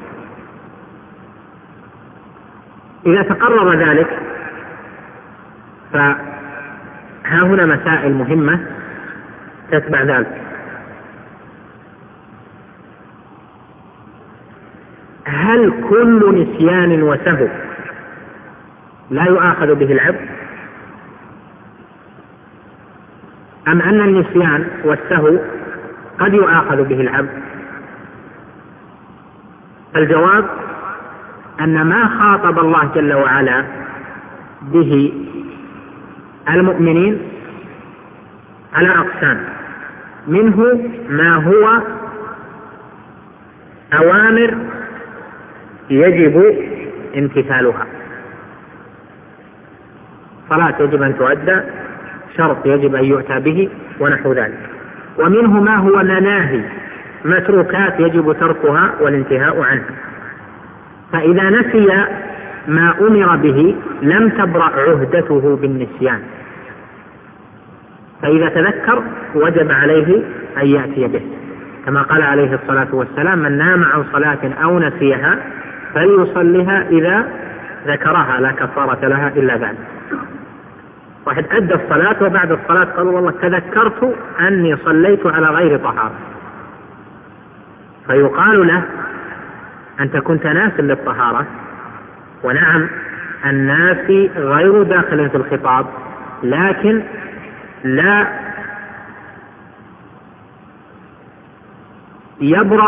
إذا تقرر ذلك فها هنا مسائل مهمة تتبع ذلك. هل كل نسيان وسهو لا يؤاخذ به العبد، أم أن النسيان والسهو قد يؤاخذ به العبد؟ الجواب أن ما خاطب الله جل وعلا به المؤمنين على أقسام، منه ما هو أوامر يجب امتثالها، صلاة يجب أن تؤدى، شرط يجب أن يؤتى به، ونحو ذلك. ومنه ما هو مناهي، متروكات يجب تركها والانتهاء عنها. فإذا نسي ما أمر به لم تبرأ عهدته بالنسيان، فإذا تذكر وجب عليه أن يأتي به، كما قال عليه الصلاة والسلام: من نام عن صلاة أو نسيها فليصلها إذا ذكرها لا كفارة لها إلا ذلك. واحد أدى الصلاة وبعد الصلاة قال: والله تذكرت أني صليت على غير طهارة، فيقال له أنت كنت ناسا للطهارة، ونعم الناسي غير داخل في الخطاب، لكن لا يبرأ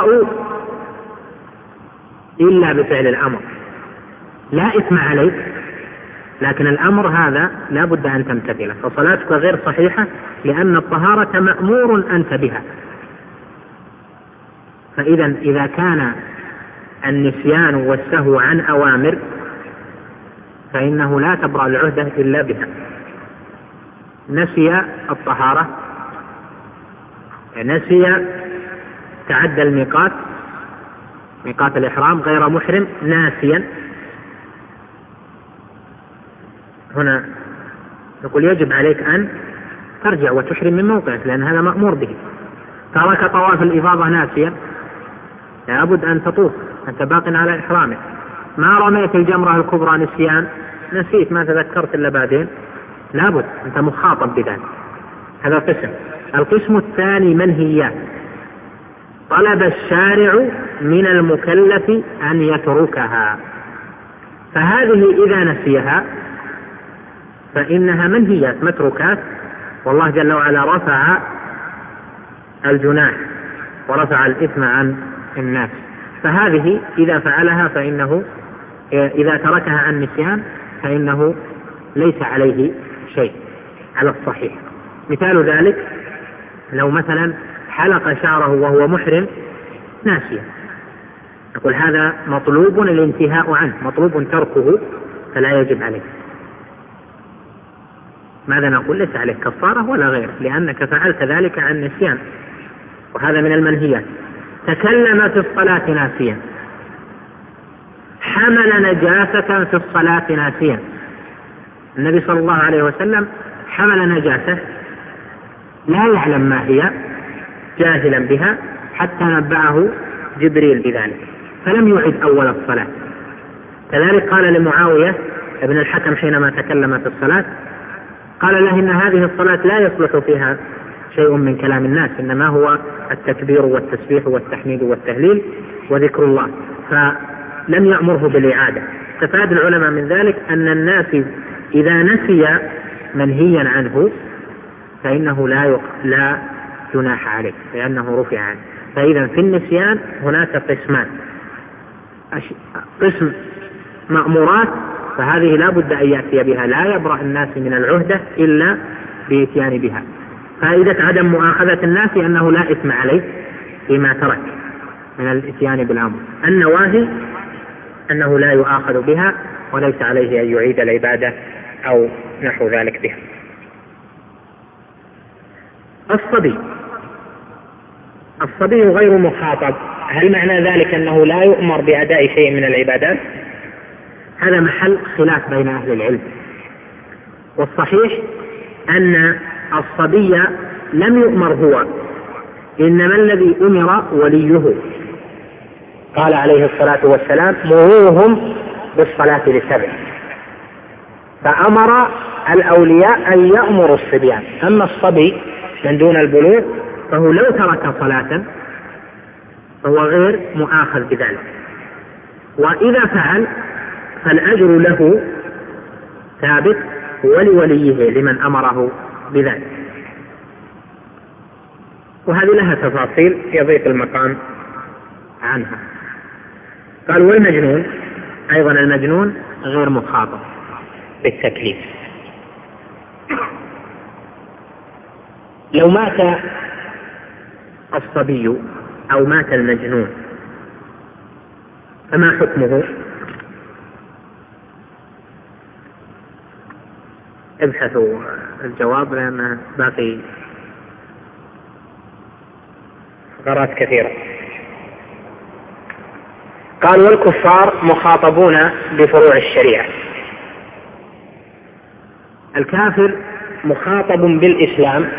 إلا بفعل الأمر، لا إثم عليك، لكن الأمر هذا لا بد أن تمتثله، فصلاتك غير صحيحة لأن الطهارة مأمور أنت بها. فإذا إذا كان النسيان والسهو عن أوامر فإنه لا تبرأ العهدة إلا بها. نسي الطهارة، نسي تعدى الميقات، ميقات الإحرام غير محرم ناسيا، هنا نقول يجب عليك أن ترجع وتحرم من موقعك لأن هذا مأمور به. ترك طواف الإفاضة ناسيا، لابد أن تطوف، أنت باق على إحرامك. ما رميت الجمرة الكبرى نسيان، نسيت ما تذكرت إلا بعدين، لابد أنت مخاطب بذلك. هذا قسم. القسم الثاني منهيات، طلب الشارع من المكلف أن يتركها، فهذه إذا نسيها فإنها منهيات متروكات، والله جل وعلا رفع الجناح ورفع الإثم عن الناس، فهذه إذا فعلها فإنه إذا تركها عن نسيان فإنه ليس عليه شيء على الصحيح. مثال ذلك لو مثلا حلق شعره وهو محرم ناسيا، نقول هذا مطلوب الانتهاء عنه، مطلوب تركه فلا يجب عليه. ماذا نقول؟ ليس عليك كفارة ولا غير، لأنك فعلت ذلك عن نسيان، وهذا من المنهيات. تكلم في الصلاة ناسيا، حمل نجاسة في الصلاة ناسيا، النبي صلى الله عليه وسلم حمل نجاسة لا يعلم ما هي، جاهلا بها، حتى نبأه جبريل بذلك فلم يعد أول الصلاة. كذلك قال لمعاوية ابن الحكم حينما تكلم في الصلاة، قال له إن هذه الصلاة لا يصلح فيها شيء من كلام الناس، إنما هو التكبير والتسبيح والتحميد والتهليل وذكر الله، فلم يأمره بالإعادة. استفاد العلماء من ذلك أن الناس إذا نسي منهيا عنه فإنه لا يق... لا جناح عليه لأنه رفع عنه. فإذا في النسيان هناك قسمان، قسم مأمورات فهذه لا بد أن يأتي بها، لا يبرأ الناس من العهدة إلا بإتيان بها. فائدة عدم مؤاخذة الناس أنه لا إثم عليه فيما ترك من الإتيان بالأمر. النواهي أنه لا يؤاخذ بها وليس عليه أن يعيد العبادة أو نحو ذلك بها. الصبي الصبي غير مخاطب، هل معنى ذلك أنه لا يؤمر بأداء شيء من العبادات؟ هذا محل خلاف بين أهل العلم، والصحيح أن الصبي لم يؤمر هو، إنما الذي أمر وليه. قال عليه الصلاة والسلام مروهم بالصلاة لسبع، فأمر الأولياء أن يأمروا الصبيان. أما الصبي من دون البلوغ فهو لو ترك صلاة فهو غير مؤاخذ بذلك، وإذا فعل فالأجر له ثابت ولوليه لمن أمره بذلك. وهذه لها تفاصيل يضيق المقام عنها. قال والمجنون أيضا، المجنون غير مخاطب بالتكليف. لو مات الصبي أو مات المجنون فما حكمه؟ ابحثوا الجواب لأن باقي فقرات كثيرة. قال والكفار مخاطبون بفروع الشريعة. الكافر مخاطب بالإسلام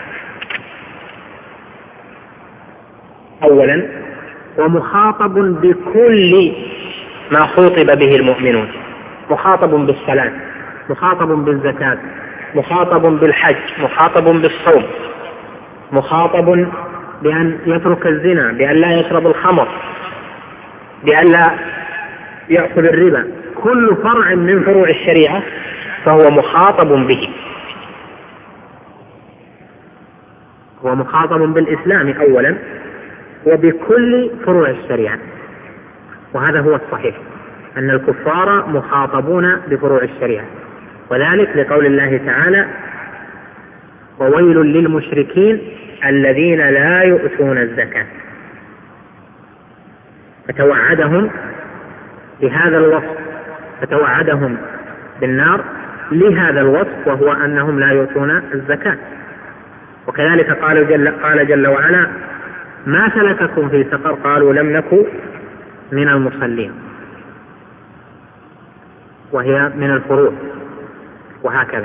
أولا، ومخاطب بكل ما خاطب به المؤمنون، مخاطب بالصلاة، مخاطب بالزكاة، مخاطب بالحج، مخاطب بالصوم، مخاطب بأن يترك الزنا، بأن لا يشرب الخمر، بأن لا يأخذ الربا، كل فرع من فروع الشريعة فهو مخاطب به، هو مخاطب بالإسلام أولا وبكل فروع الشريعة. وهذا هو الصحيح، أن الكفار مخاطبون بفروع الشريعة، وذلك لقول الله تعالى: وويل للمشركين الذين لا يؤتون الزكاة. فتوعدهم بهذا الوصف، فتوعدهم بالنار لهذا الوصف، وهو أنهم لا يؤتون الزكاة. وكذلك قال جل, قال جل وعلا: ما سلككم في سقر؟ قالوا لم نكن من المصلين، وهي من الفروع. وهكذا.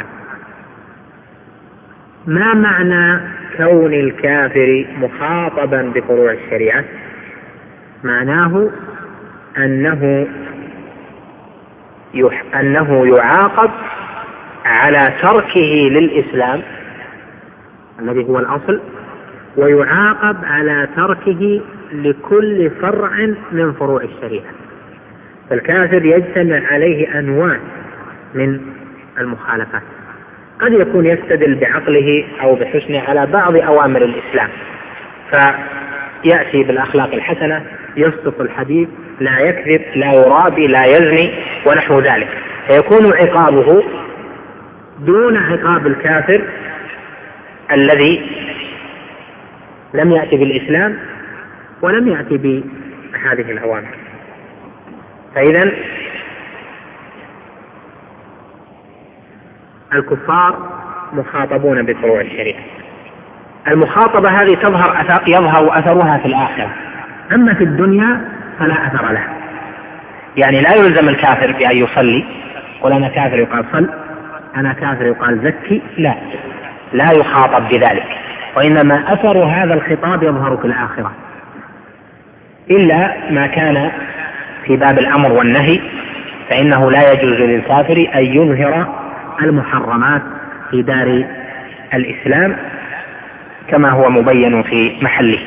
ما معنى كون الكافر مخاطبا بفروع الشريعة؟ معناه أنه يح... أنه يعاقب على تركه للإسلام الذي هو الأصل، ويعاقب على تركه لكل فرع من فروع الشريعة. فالكافر يجتمع عليه أنواع من المخالفات، قد يكون يستدل بعقله أو بحسنه على بعض أوامر الإسلام، فيأتي بالأخلاق الحسنة، يصدق الحديث، لا يكذب، لا يرابي، لا يزني ونحو ذلك، فيكون عقابه دون عقاب الكافر الذي لم يأتي بالإسلام ولم يأتي بهذه الأوامر. فإذا الكفار مخاطبون بفروع الشريعة. المخاطبة هذه تظهر أثر يظهر أثرها في الآخرة، أما في الدنيا فلا أثر لها. يعني لا يلزم الكافر بأن يصلي، قل أنا كافر يقال صل، أنا كافر يقال زكي، لا لا يخاطب بذلك، وإنما أثر هذا الخطاب يظهر في الآخرة، إلا ما كان في باب الأمر والنهي، فإنه لا يجوز للكافر أن يظهر المحرمات في دار الإسلام كما هو مبين في محله.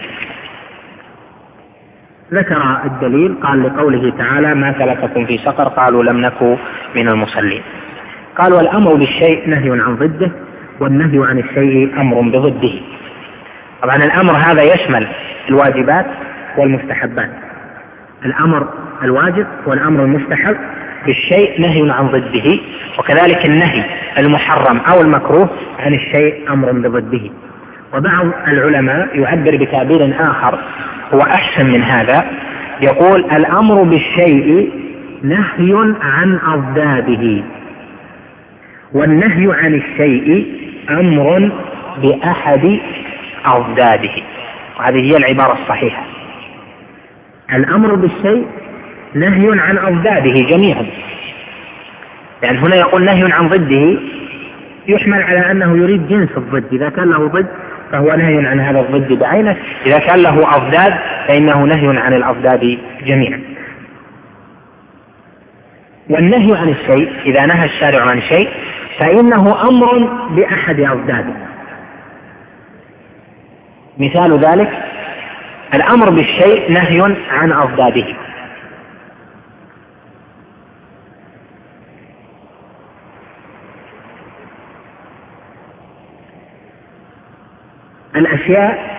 ذكر الدليل، قال لقوله تعالى: ما سلككم في سقر؟ قالوا لم نكن من المصلين. قال: والأمر بالشيء نهي عن ضده، والنهي عن الشيء أمر بضده. طبعا الأمر هذا يشمل الواجبات والمستحبات، الأمر الواجب والأمر المستحب بالشيء نهي عن ضده، وكذلك النهي المحرم أو المكروه عن الشيء أمر بضده. وبعض العلماء يعبر بتعبير آخر هو أحسن من هذا، يقول: الأمر بالشيء نهي عن أضداده، والنهي عن الشيء أمر بأحد أضداده. وهذه هي العبارة الصحيحة. الأمر بالشيء نهي عن أضداده جميعا، لأن هنا يقول نهي عن ضده، يحمل على أنه يريد جنس الضد، إذا كان له ضد فهو نهي عن هذا الضد بعينه، إذا كان له أضداد فإنه نهي عن الأضداد جميعا. والنهي عن الشيء إذا نهى الشارع عن شيء فإنه أمر بأحد أضداده. مثال ذلك: الأمر بالشيء نهي عن أضداده. الأشياء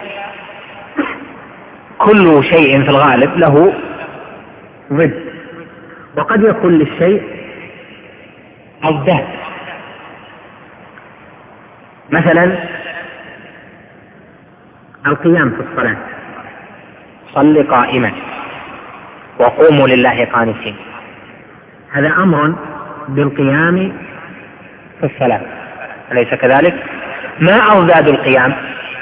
كل شيء في الغالب له ضد، وقد يكون للشيء أضداد. مثلا القيام في الصلاة: صل قائما وقوموا لله قانتين، هذا أمر بالقيام في الصلاة، أليس كذلك؟ ما أضداد القيام؟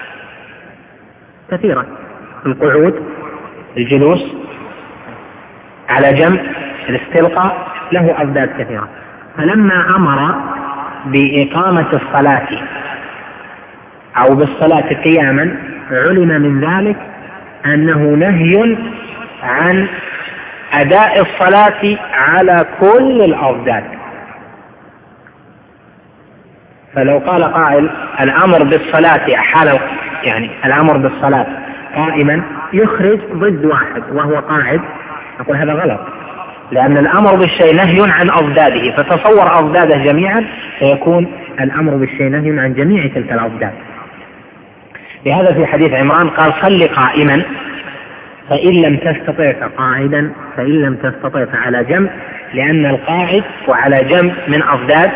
كثيرة: القعود، الجلوس على جنب، الاستلقاء، له أضداد كثيرة. فلما أمر بإقامة الصلاة أو بالصلاة قياما علم من ذلك أنه نهي عن أداء الصلاة على كل الأضداد. فلو قال قائل: الأمر بالصلاة أحال يعني الأمر بالصلاة قائما يخرج ضد واحد وهو قاعد، نقول هذا غلط، لأن الأمر بالشيء نهي عن أضداده، فتصور أضداده جميعا فيكون الأمر بالشيء نهي عن جميع تلك الأضداد. لهذا في حديث عمران قال صل قائما فإن لم تستطع فقاعدا فإن لم تستطع فعلى جنب، لأن القاعد وعلى جنب من أضداد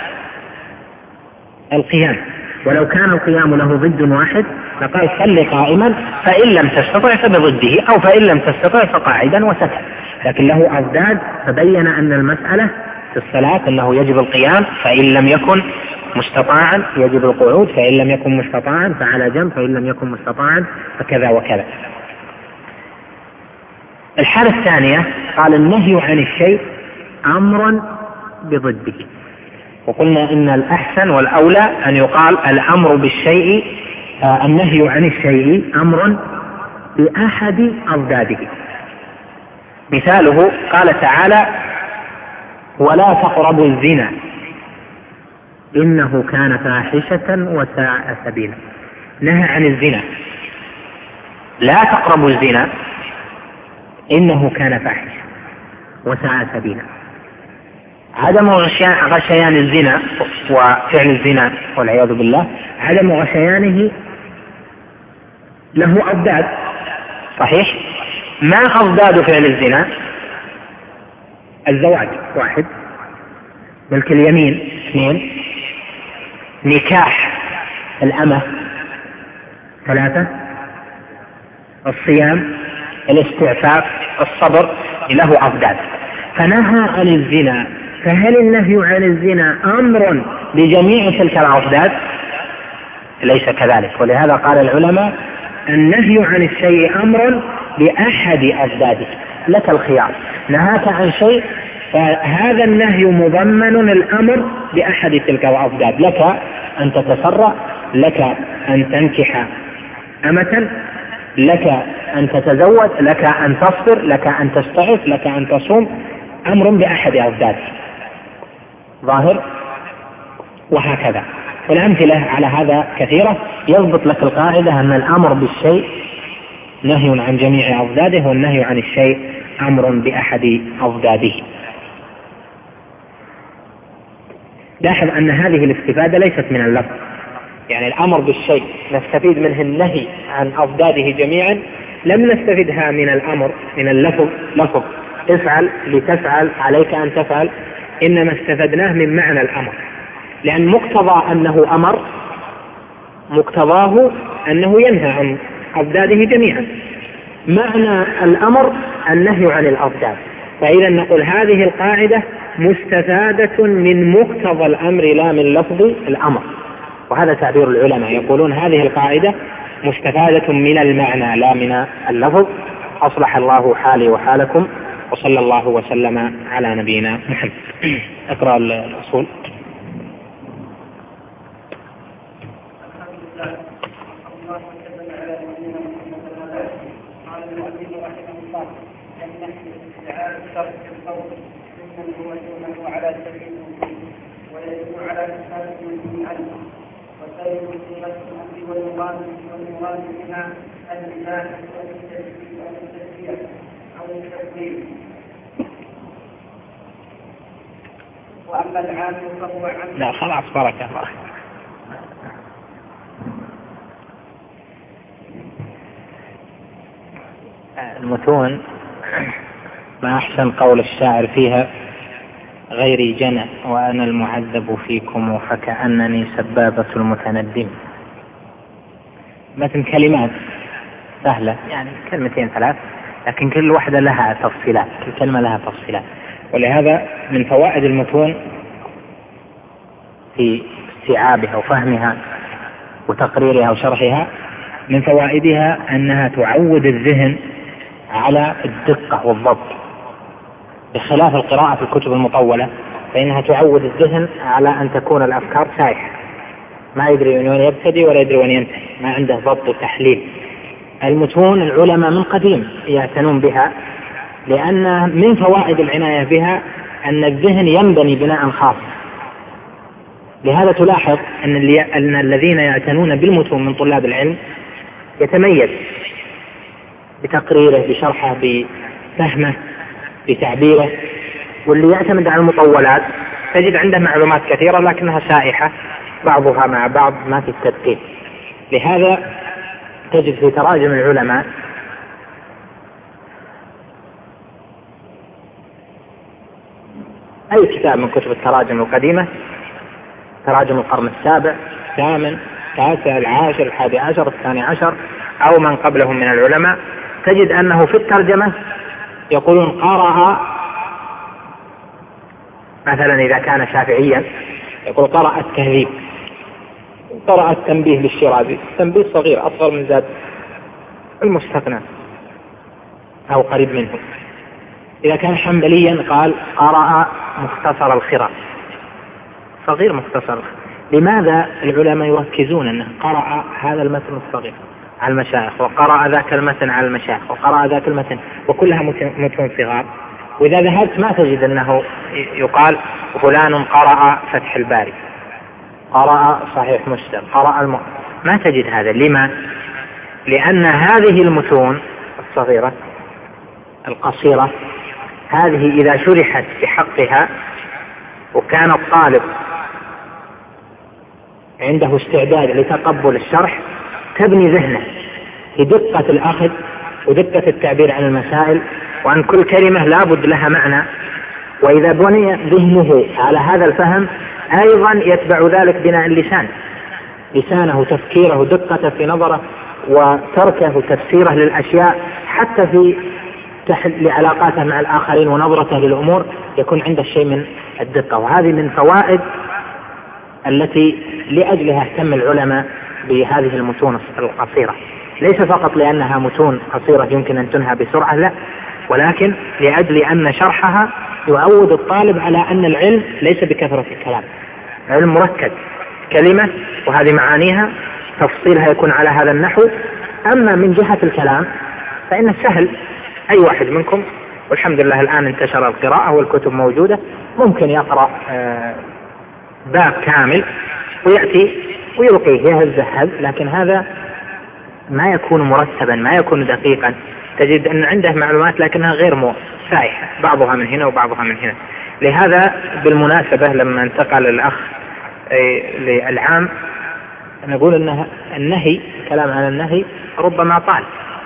القيام، ولو كان القيام له ضد واحد فقال صل قائما فإن لم تستطع فبضده، أو فإن لم تستطع فقاعدا وسكت، لكن له أضداد، فبين أن المسألة في الصلاة أنه يجب القيام فإن لم يكن مستطاعا يجب القعود، فإن لم يكن مستطاعا فعلى جنب، فإن لم يكن مستطاعا فكذا وكذا. الحالة الثانية قال النهي عن الشيء أمرا بضده، وقلنا إن الأحسن والأولى أن يقال الأمر بالشيء آه النهي عن الشيء أمر بأحد أضداده. مثاله قال تعالى ولا تقربوا الزنا إنه كان فاحشة وساء سبيلا، نهى عن الزنا، لا تقربوا الزنا إنه كان فاحشة وساء سبيلا. عدم غشيان الزنا وفعل الزنا والعياذ بالله، عدم غشيانه له أضداد صحيح. ما أضداد فعل الزنا؟ الزواج واحد، ملك اليمين اثنين، نكاح الأمة ثلاثة، الصيام، الاستعفاف، الصبر، له أضداد. فنهى عن الزنا، فهل النهي عن الزنا أمر بجميع تلك الأضداد؟ ليس كذلك، ولهذا قال العلماء النهي عن الشيء أمر بأحد أضداده، لك الخيار، نهاك عن شيء فهذا النهي مضمن الأمر بأحد تلك الأضداد، لك أن تتسرع، لك أن تنكح أمة، لك أن تتزوج، لك أن تصبر، لك أن تستعف، لك أن تصوم، أمر بأحد أضداده ظاهر. وهكذا، والأمثلة على هذا كثيرة، يضبط لك القاعدة أن الأمر بالشيء نهي عن جميع أضداده، والنهي عن الشيء أمر بأحد أضداده. لاحظ أن هذه الاستفادة ليست من اللفظ، يعني الأمر بالشيء نستفيد منه النهي عن أضداده جميعا، لم نستفدها من الأمر من اللفظ لفظ افعل لتفعل عليك أن تفعل، إنما استفدناه من معنى الأمر، لأن مقتضى أنه أمر مقتضاه أنه ينهى عن أضداده جميعا، معنى الأمر النهي عن الأضداد. فإذا نقول هذه القاعدة مستفادة من مقتضى الأمر لا من لفظ الأمر، وهذا تعبير العلماء، يقولون هذه القاعدة مستفادة من المعنى لا من اللفظ. أصلح الله حالي وحالكم، وصلى الله وسلم على نبينا محمد. اقرأ الأصول. على سبيل ويجب على الإنسان من عنه وسائر صيغة الأمر والمراد والمراد منها الإيمان والتشريع أو التكبير. وأما العام فهو عام. لا خلاص بارك الله. المتون ما أحسن قول الشاعر فيها غيري جنى وأنا المعذب فيكم فكأنني سبابة المتندم. مثل كلمات سهلة يعني كلمتين ثلاث، لكن كل واحدة لها تفصيلات، كل كلمة لها تفصيلات. ولهذا من فوائد المتون في استيعابها وفهمها وتقريرها وشرحها، من فوائدها أنها تعود الذهن على الدقة والضبط، بخلاف القراءة في الكتب المطولة فإنها تعود الذهن على أن تكون الأفكار سايحة، ما يدري من وين يبتدي ولا يدري وين ينتهي، ما عنده ضبط وتحليل. المتون العلماء من قديم يعتنون بها، لأن من فوائد العناية بها أن الذهن ينبني بناء خاص. لهذا تلاحظ أن, أن الذين يعتنون بالمتون من طلاب العلم يتميز بتقريره بشرحه بفهمه بتعبيره. واللي يعتمد على المطولات تجد عنده معلومات كثيرة لكنها سائحة بعضها مع بعض ما في التدقيق. لهذا تجد في تراجم العلماء أي كتاب من كتب التراجم القديمة، تراجم القرن السابع الثامن التاسع العاشر الحادي عشر الثاني عشر أو من قبلهم من العلماء، تجد أنه في الترجمة يقولون قرأ مثلا إذا كان شافعيا يقول قرأ التهذيب، قرأ التنبيه للشيرازي، تنبيه صغير أصغر من زاد المستقنع أو قريب منه. إذا كان حنبليا قال قرأ مختصر الخراء، صغير مختصر. لماذا العلماء يركزون أنه قرأ هذا المتن الصغير على المشايخ وقرأ ذاك المتن على المشايخ وقرأ ذاك المتن وكلها متن صغار؟ وإذا ذهبت ما تجد أنه يقال فلان قرأ فتح الباري، قرأ صحيح مسلم، قرأ الم... ما تجد هذا. لما؟ لأن هذه المتون الصغيرة القصيرة هذه إذا شرحت بحقها وكان الطالب عنده استعداد لتقبل الشرح تبني ذهنه بدقة الأخذ ودقة التعبير عن المسائل، وعن كل كلمة لابد لها معنى. وإذا بني ذهنه على هذا الفهم أيضا يتبع ذلك بناء اللسان، لسانه تفكيره دقته في نظره وتركه تفسيره للأشياء حتى في لعلاقاته مع الآخرين ونظرته للأمور يكون عنده شيء من الدقة. وهذه من فوائد التي لأجلها اهتم العلماء بهذه المتون القصيرة، ليس فقط لأنها متون قصيرة يمكن أن تنهى بسرعة، لا، ولكن لأجل أن شرحها يعود الطالب على أن العلم ليس بكثرة الكلام، علم مركز، كلمة وهذه معانيها تفصيلها يكون على هذا النحو. أما من جهة الكلام فإن سهل، أي واحد منكم والحمد لله الآن انتشر القراءة والكتب موجودة ممكن يقرأ باب كامل ويأتي ويلقيه يهز هز، لكن هذا ما يكون مرتبا، ما يكون دقيقا. تجد أن عنده معلومات لكنها غير سائحة، بعضها من هنا وبعضها من هنا. لهذا بالمناسبة لما انتقل الأخ للعام نقول أن النهي، الكلام عن النهي ربما طال،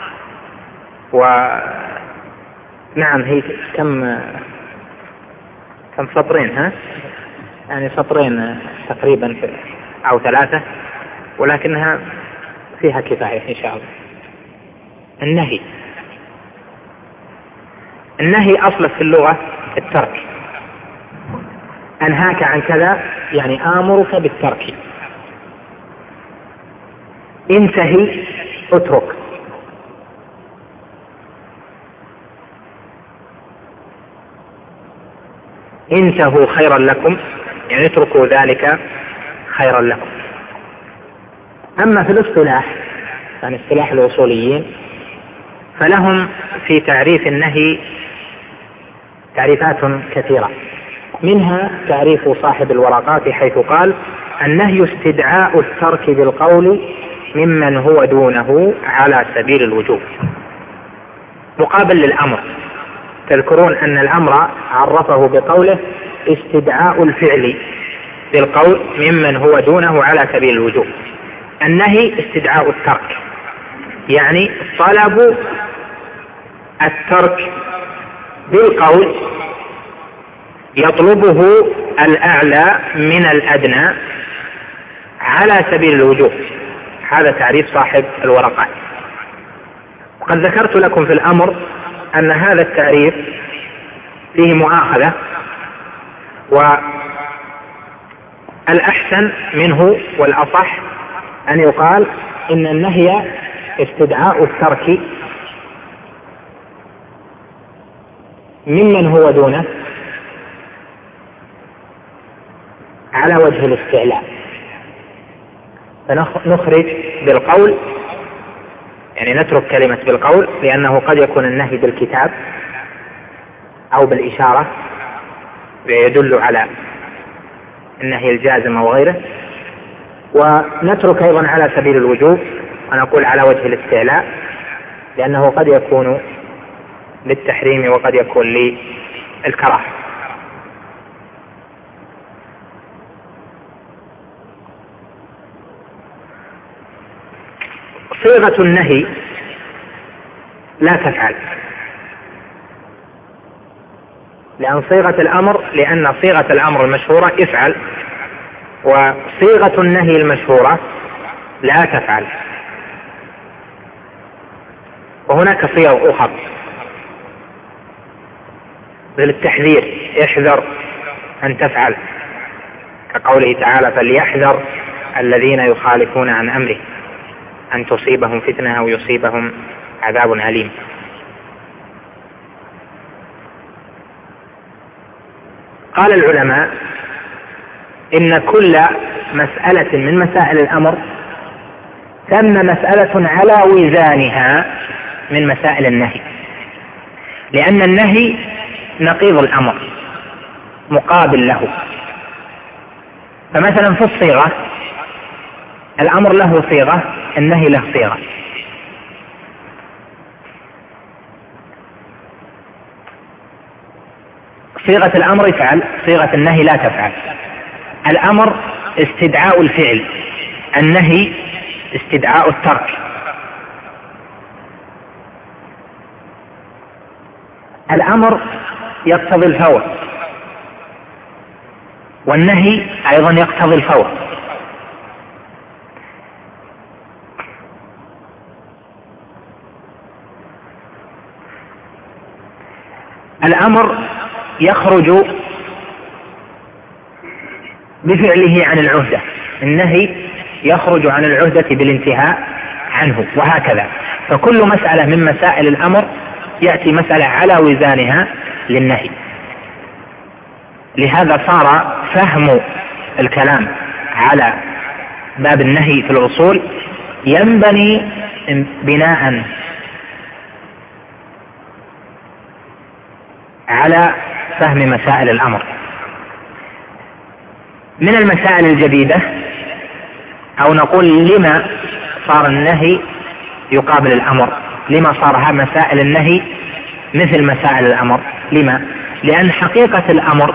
ونعم هي كم كم سطرين، ها يعني سطرين تقريبا أو ثلاثة، ولكنها فيها كفاية إن شاء الله. النهي النهي أصله في اللغة الترك، أنهاك عن كذا يعني آمرك بالترك، انتهي اترك. انتهوا خيرا لكم يعني اتركوا ذلك خيرا لكم. أما في الاصطلاح يعني اصطلاح الأصوليين فلهم في تعريف النهي تعريفات كثيرة، منها تعريف صاحب الورقات حيث قال: النهي استدعاء الترك بالقول ممن هو دونه على سبيل الوجوب، مقابل للأمر. تذكرون أن الأمر عرفه بقوله استدعاء الفعل بالقول ممن هو دونه على سبيل الوجوب. النهي استدعاء الترك، يعني طلب الترك بالقول يطلبه الأعلى من الأدنى على سبيل الوجوب. هذا تعريف صاحب الورقات. وقد ذكرت لكم في الأمر أن هذا التعريف فيه مؤاخذة، والأحسن منه والأصح أن يقال إن النهي استدعاء الترك ممن هو دونه على وجه الاستعلاء، فنخرج بالقول يعني نترك كلمة بالقول، لأنه قد يكون النهي بالكتاب أو بالإشارة يدل على النهي الجازم أو غيره، ونترك أيضا على سبيل الوجوب ونقول على وجه الاستعلاء، لأنه قد يكون للتحريم وقد يكون للكراهة. صيغة النهي لا تفعل، لأن صيغة الأمر لأن صيغة الأمر المشهورة افعل، وصيغة النهي المشهورة لا تفعل. وهناك صيغ أخرى مثل التحذير، احذر أن تفعل، كقوله تعالى فليحذر الذين يخالفون عن أمره أن تصيبهم فتنة أو يصيبهم عذاب أليم. قال العلماء إن كل مسألة من مسائل الأمر ثم مسألة على وزانها من مسائل النهي، لأن النهي نقيض الأمر مقابل له. فمثلا في الصيغة الأمر له صيغة، النهي له صيغة. صيغة الأمر افعل، صيغة النهي لا تفعل. الأمر استدعاء الفعل، النهي استدعاء الترك. الأمر يقتضي الفور، والنهي أيضا يقتضي الفور. الأمر يخرج بفعله عن العهدة، النهي يخرج عن العهدة بالانتهاء عنه، وهكذا. فكل مسألة من مسائل الأمر يأتي مسألة على وزانها للنهي. لهذا صار فهم الكلام على باب النهي في الأصول ينبني بناء على فهم مسائل الأمر. من المسائل الجديدة، أو نقول لما صار النهي يقابل الأمر، لما صار مسائل النهي مثل مسائل الأمر؟ لما؟ لأن حقيقة الأمر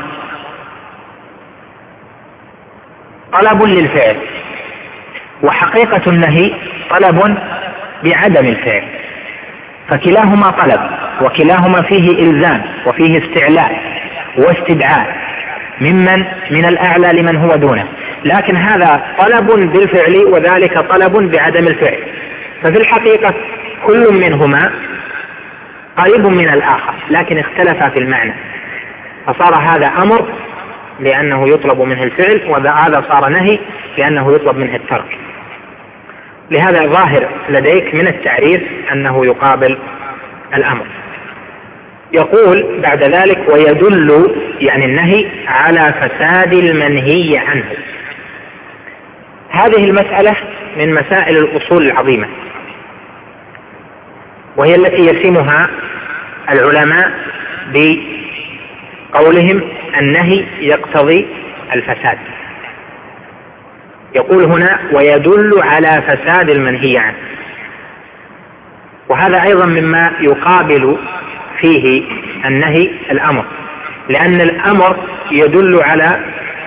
طلب للفعل، وحقيقة النهي طلب بعدم الفعل، فكلاهما طلب، وكلاهما فيه إلزام وفيه استعلاء واستدعاء ممن من الأعلى لمن هو دونه، لكن هذا طلب بالفعل وذلك طلب بعدم الفعل. ففي الحقيقة كل منهما قريب من الآخر لكن اختلفا في المعنى، فصار هذا أمر لأنه يطلب منه الفعل، وهذا صار نهي لأنه يطلب منه الترك. لهذا ظاهر لديك من التعريف أنه يقابل الأمر. يقول بعد ذلك ويدل يعني النهي على فساد المنهي عنه. هذه المسألة من مسائل الأصول العظيمة، وهي التي يسمها العلماء بقولهم النهي يقتضي الفساد. يقول هنا ويدل على فساد المنهي عنه، وهذا أيضا مما يقابل فيه النهي الأمر، لأن الأمر يدل على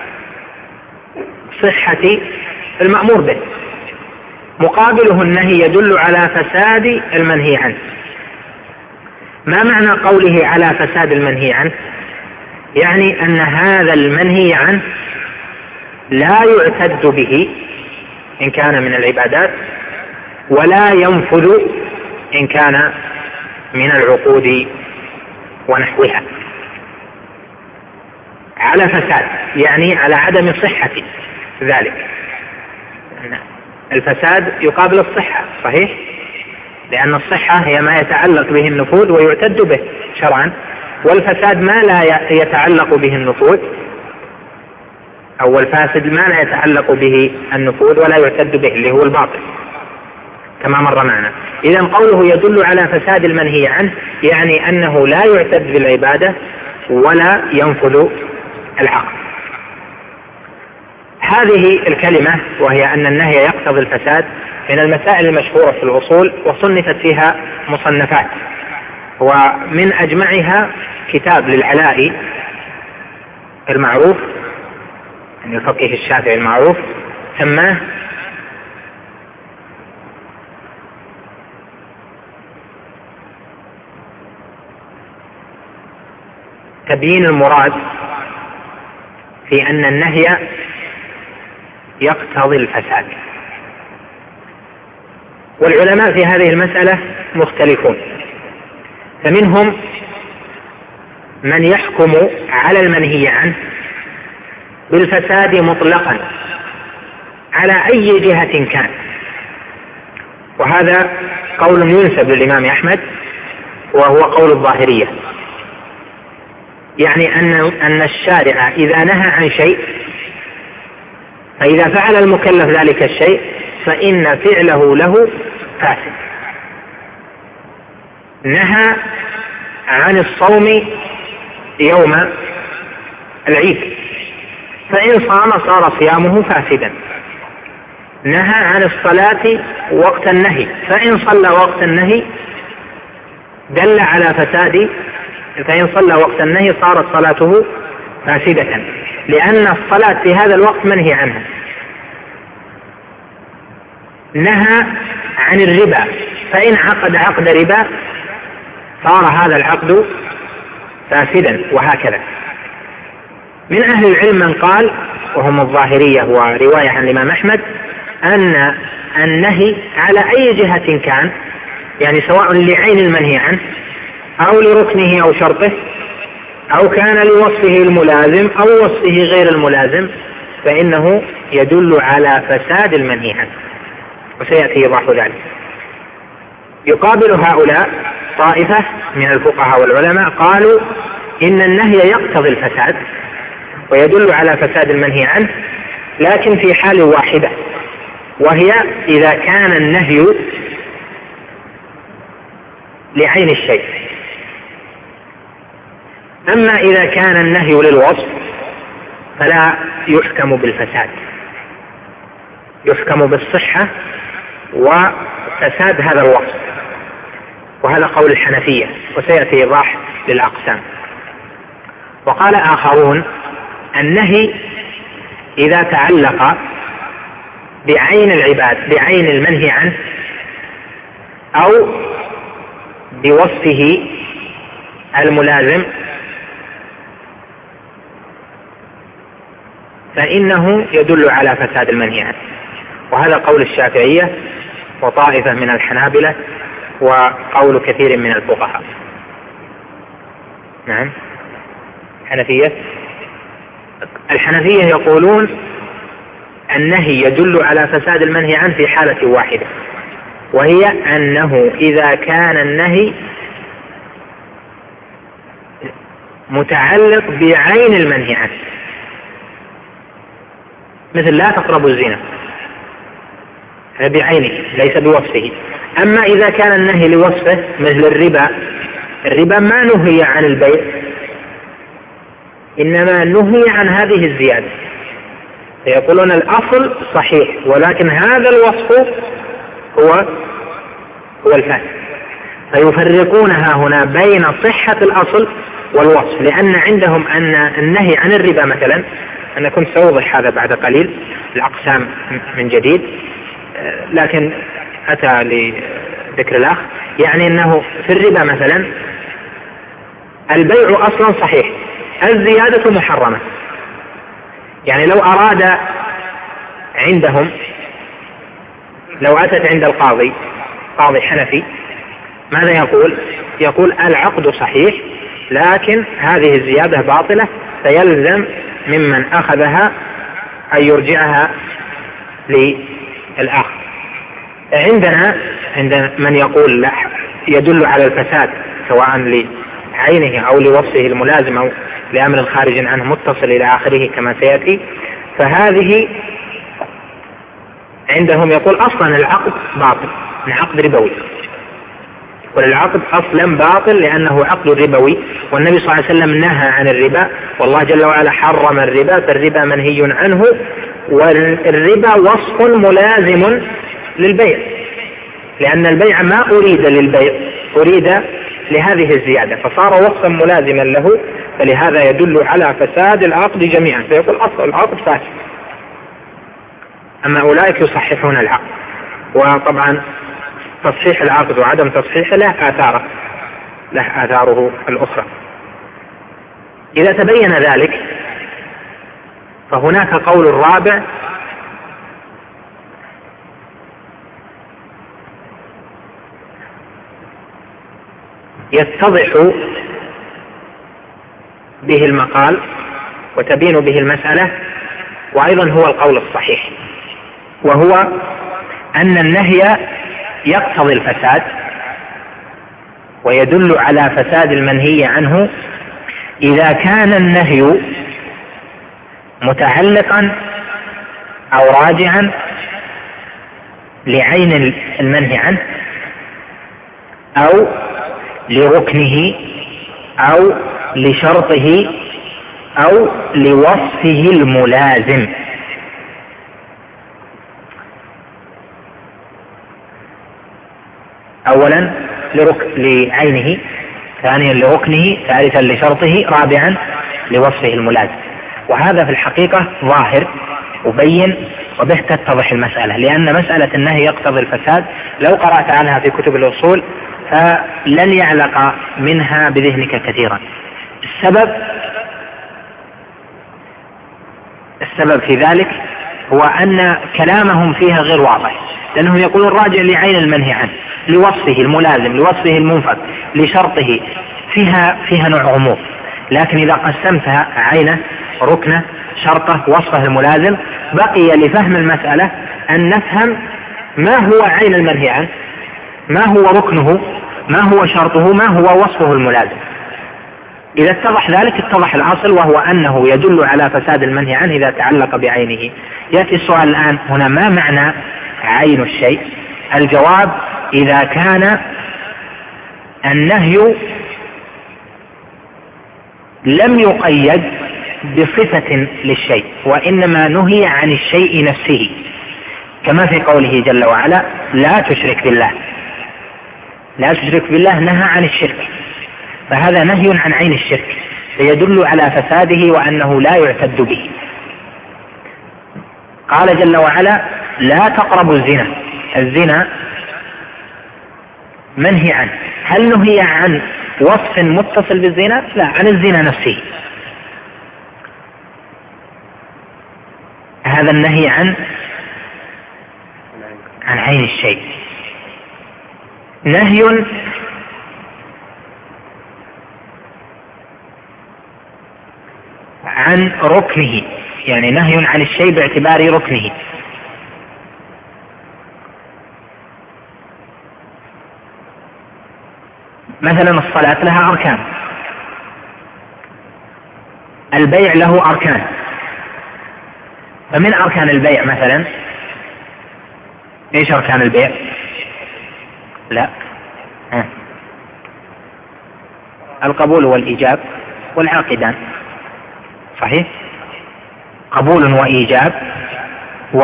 صحة المأمور به، مقابله النهي يدل على فساد المنهي عنه. ما معنى قوله على فساد المنهي عنه؟ يعني أن هذا المنهي عنه لا يعتد به إن كان من العبادات، ولا ينفذ إن كان من العقود ونحوها. على فساد يعني على عدم صحة ذلك. الفساد يقابل الصحة، صحيح؟ لأن الصحة هي ما يتعلق به النفوذ ويعتد به شرعا، والفساد ما لا يتعلق به النفوذ، أو الفاسد ما لا يتعلق به النفوذ ولا يعتد به اللي هو الباطل كما مر معنا. إذن قوله يدل على فساد المنهي عنه يعني أنه لا يعتد بالعبادة ولا ينفذ العقل. هذه الكلمة وهي أن النهي يقتضي الفساد من المسائل المشهورة في الأصول وصنفت فيها مصنفات، ومن أجمعها كتاب للعلائي المعروف، يعني الفقيه الشافعي المعروف، سماه تبيين المراد في أن النهي يقتضي الفساد. والعلماء في هذه المسألة مختلفون، فمنهم من يحكم على المنهي عنه بالفساد مطلقا على أي جهة كان، وهذا قول ينسب للإمام أحمد وهو قول الظاهرية، يعني أن أن الشارع إذا نهى عن شيء فإذا فعل المكلف ذلك الشيء فإن فعله له فاسد. نهى عن الصوم يوم العيد، فإن صام صار صيامه فاسدا. نهى عن الصلاة وقت النهي، فإن صلى وقت النهي دل على فساد، فإن صلى وقت النهي صارت صلاته فاسدة، لأن الصلاة في هذا الوقت منهي عنها. نهى عن الربا، فإن عقد عقد ربا صار هذا العقد فاسدا، وهكذا. من أهل العلم من قال، وهم الظاهرية ورواية عن الإمام أحمد، أن النهي على أي جهة كان، يعني سواء لعين المنهي عنه أو لركنه أو شرطه أو كان لوصفه الملازم أو وصفه غير الملازم، فإنه يدل على فساد المنهي عنه، وسيأتي إيضاح ذلك. يقابل هؤلاء طائفة من الفقهاء والعلماء قالوا إن النهي يقتضي الفساد ويدل على فساد المنهي عنه، لكن في حال واحدة، وهي إذا كان النهي لعين الشيء. أما إذا كان النهي للوصف فلا يحكم بالفساد، يحكم بالصحة وفساد هذا الوصف، وهذا قول الحنفية، وسيأتي إيضاح للأقسام. وقال آخرون النهي إذا تعلق بعين العباد، بعين المنهي عنه، أو بوصفه الملازم، فإنه يدل على فساد المنهي عنه، وهذا قول الشافعية وطائفة من الحنابلة وقول كثير من الفقهاء. نعم. الحنفية الحنفية يقولون النهي يدل على فساد المنهي عنه في حالة واحدة، وهي أنه إذا كان النهي متعلق بعين المنهي عنه، مثل لا تقربوا الزنا، بعينه ليس بوصفه. أما إذا كان النهي لوصفه مثل الربا، الربا ما نهي عن البيع، إنما نهي عن هذه الزيادة، فيقولون الأصل صحيح ولكن هذا الوصف هو هو الفاسد، فيفرقونها هنا بين صحة الأصل والوصف، لأن عندهم أن النهي عن الربا مثلا، أنا كنت سأوضح هذا بعد قليل الأقسام من جديد، لكن أتى لذكر الأخ، يعني أنه في الربا مثلا البيع أصلا صحيح، الزيادة محرمة. يعني لو أراد عندهم، لو أتت عند القاضي قاضي حنفي ماذا يقول؟ يقول العقد صحيح لكن هذه الزيادة باطلة، فيلزم ممن أخذها أن يرجعها للآخر. عندنا عند من يقول لا، يدل على الفساد سواء لعينه أو لوصفه الملازم أو لأمر خارج عنه متصل إلى آخره كما سيأتي، فهذه عندهم يقول أصلا العقد باطل، العقد ربوي، والعقد أصلا باطل لأنه عقد ربوي، والنبي صلى الله عليه وسلم نهى عن الربا، والله جل وعلا حرم الربا، فالربا منهي عنه، والربا وصف ملازم للبيع، لأن البيع ما أريد للبيع، أريد لهذه الزيادة، فصار وصفا ملازما له، فلهذا يدل على فساد العقد جميعا، فيقول أصل العقد فاسد. أما أولئك يصححون العقد، وطبعا تصحيح العقد وعدم تصحيحه له آثاره له آثاره الأخرى. إذا تبين ذلك فهناك قول الرابع يتضح به المقال وتبين به المسألة، وأيضا هو القول الصحيح، وهو أن النهي يقتضي الفساد ويدل على فساد المنهي عنه إذا كان النهي متعلقا أو راجعا لعين المنهي عنه أو لركنه أو لشرطه أو لوصفه الملازم. أولا لرك... لعينه، ثانيا لركنه، ثالثا لشرطه، رابعا لوصفه الملازم. وهذا في الحقيقة ظاهر وبين، وبه تتضح المسألة، لأن مسألة النهي يقتضي الفساد لو قرأت عنها في كتب الأصول فلن يعلق منها بذهنك كثيرا. السبب السبب في ذلك هو أن كلامهم فيها غير واضح، لأنهم يقولون راجع لعين المنهي عنه، لوصفه الملازم، لوصفه المنفك، لشرطه، فيها فيها نوع عموم. لكن إذا قسمتها عينه، ركنه، شرطه، وصفه الملازم، بقي لفهم المسألة أن نفهم ما هو عين المنهي عنه، ما هو ركنه، ما هو شرطه، ما هو وصفه الملازم. إذا اتضح ذلك اتضح الأصل، وهو أنه يدل على فساد المنهي عنه إذا تعلق بعينه. يأتي السؤال الآن هنا: ما معنى عين الشيء؟ الجواب: إذا كان النهي لم يقيد بصفة للشيء، وإنما نهي عن الشيء نفسه، كما في قوله جل وعلا: لا تشرك بالله. لا تشرك بالله نهى عن الشرك، فهذا نهي عن عين الشرك، فيدل على فساده وأنه لا يعتد به. قال جل وعلا: لا تقربوا الزنا. الزنا منهي عنه. هل نهي عن وصف متصل بالزنا؟ لا، عن الزنا نفسه. هذا النهي عن عن عين الشيء. نهي عن ركنه، يعني نهي عن الشيء باعتبار ركنه. مثلا الصلاة لها أركان، البيع له أركان، فمن أركان البيع مثلا إيش أركان البيع؟ لا ها. القبول والإيجاب والعاقدان، صحيح؟ قبول وإيجاب و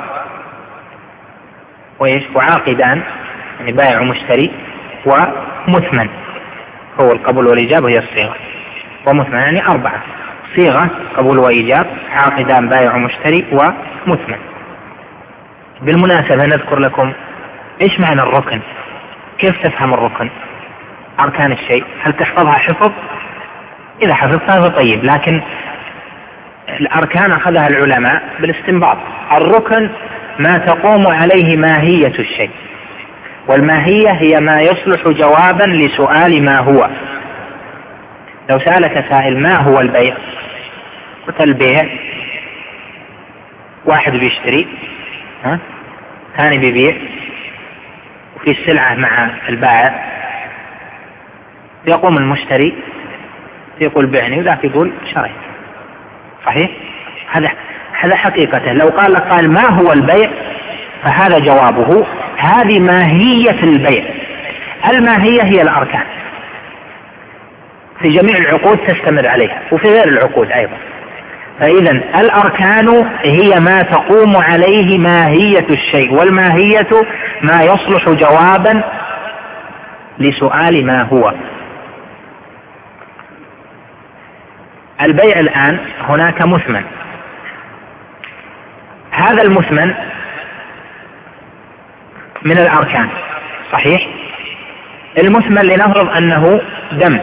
وإيش وعاقدان، يعني بائع ومشتري، ومثمن. هو القبول والإيجاب هي الصيغة، ومثمن يعني أربعة: صيغة، قبول وإيجاب، عاقدان، بائع ومشتري، ومثمن. بالمناسبة نذكر لكم إيش معنى الركن، كيف تفهم الركن، أركان الشيء. هل تحفظها حفظ؟ إذا حفظتها فطيب، لكن الأركان أخذها العلماء بالاستنباط. الركن ما تقوم عليه ماهية الشيء، والماهية هي ما يصلح جوابا لسؤال ما هو. لو سألك سائل: ما هو البيع؟ قلت: البيع واحد بيشتري، ها، ثاني بيبيع، وفي السلعة مع البائع، يقوم المشتري يقول بعني، وذاك يقول شريت. صحيح؟ هذا هذا حقيقته. لو قال لك قال: ما هو البيع؟ فهذا جوابه، هذه ماهية البيع. الماهية هي الأركان، في جميع العقود تستمر عليها، وفي غير العقود أيضا. فإذا الأركان هي ما تقوم عليه ماهية الشيء، والماهية ما يصلح جوابا لسؤال ما هو. البيع الآن هناك مثمن، هذا المثمن من الأركان، صحيح؟ المثمن لنفرض أنه دم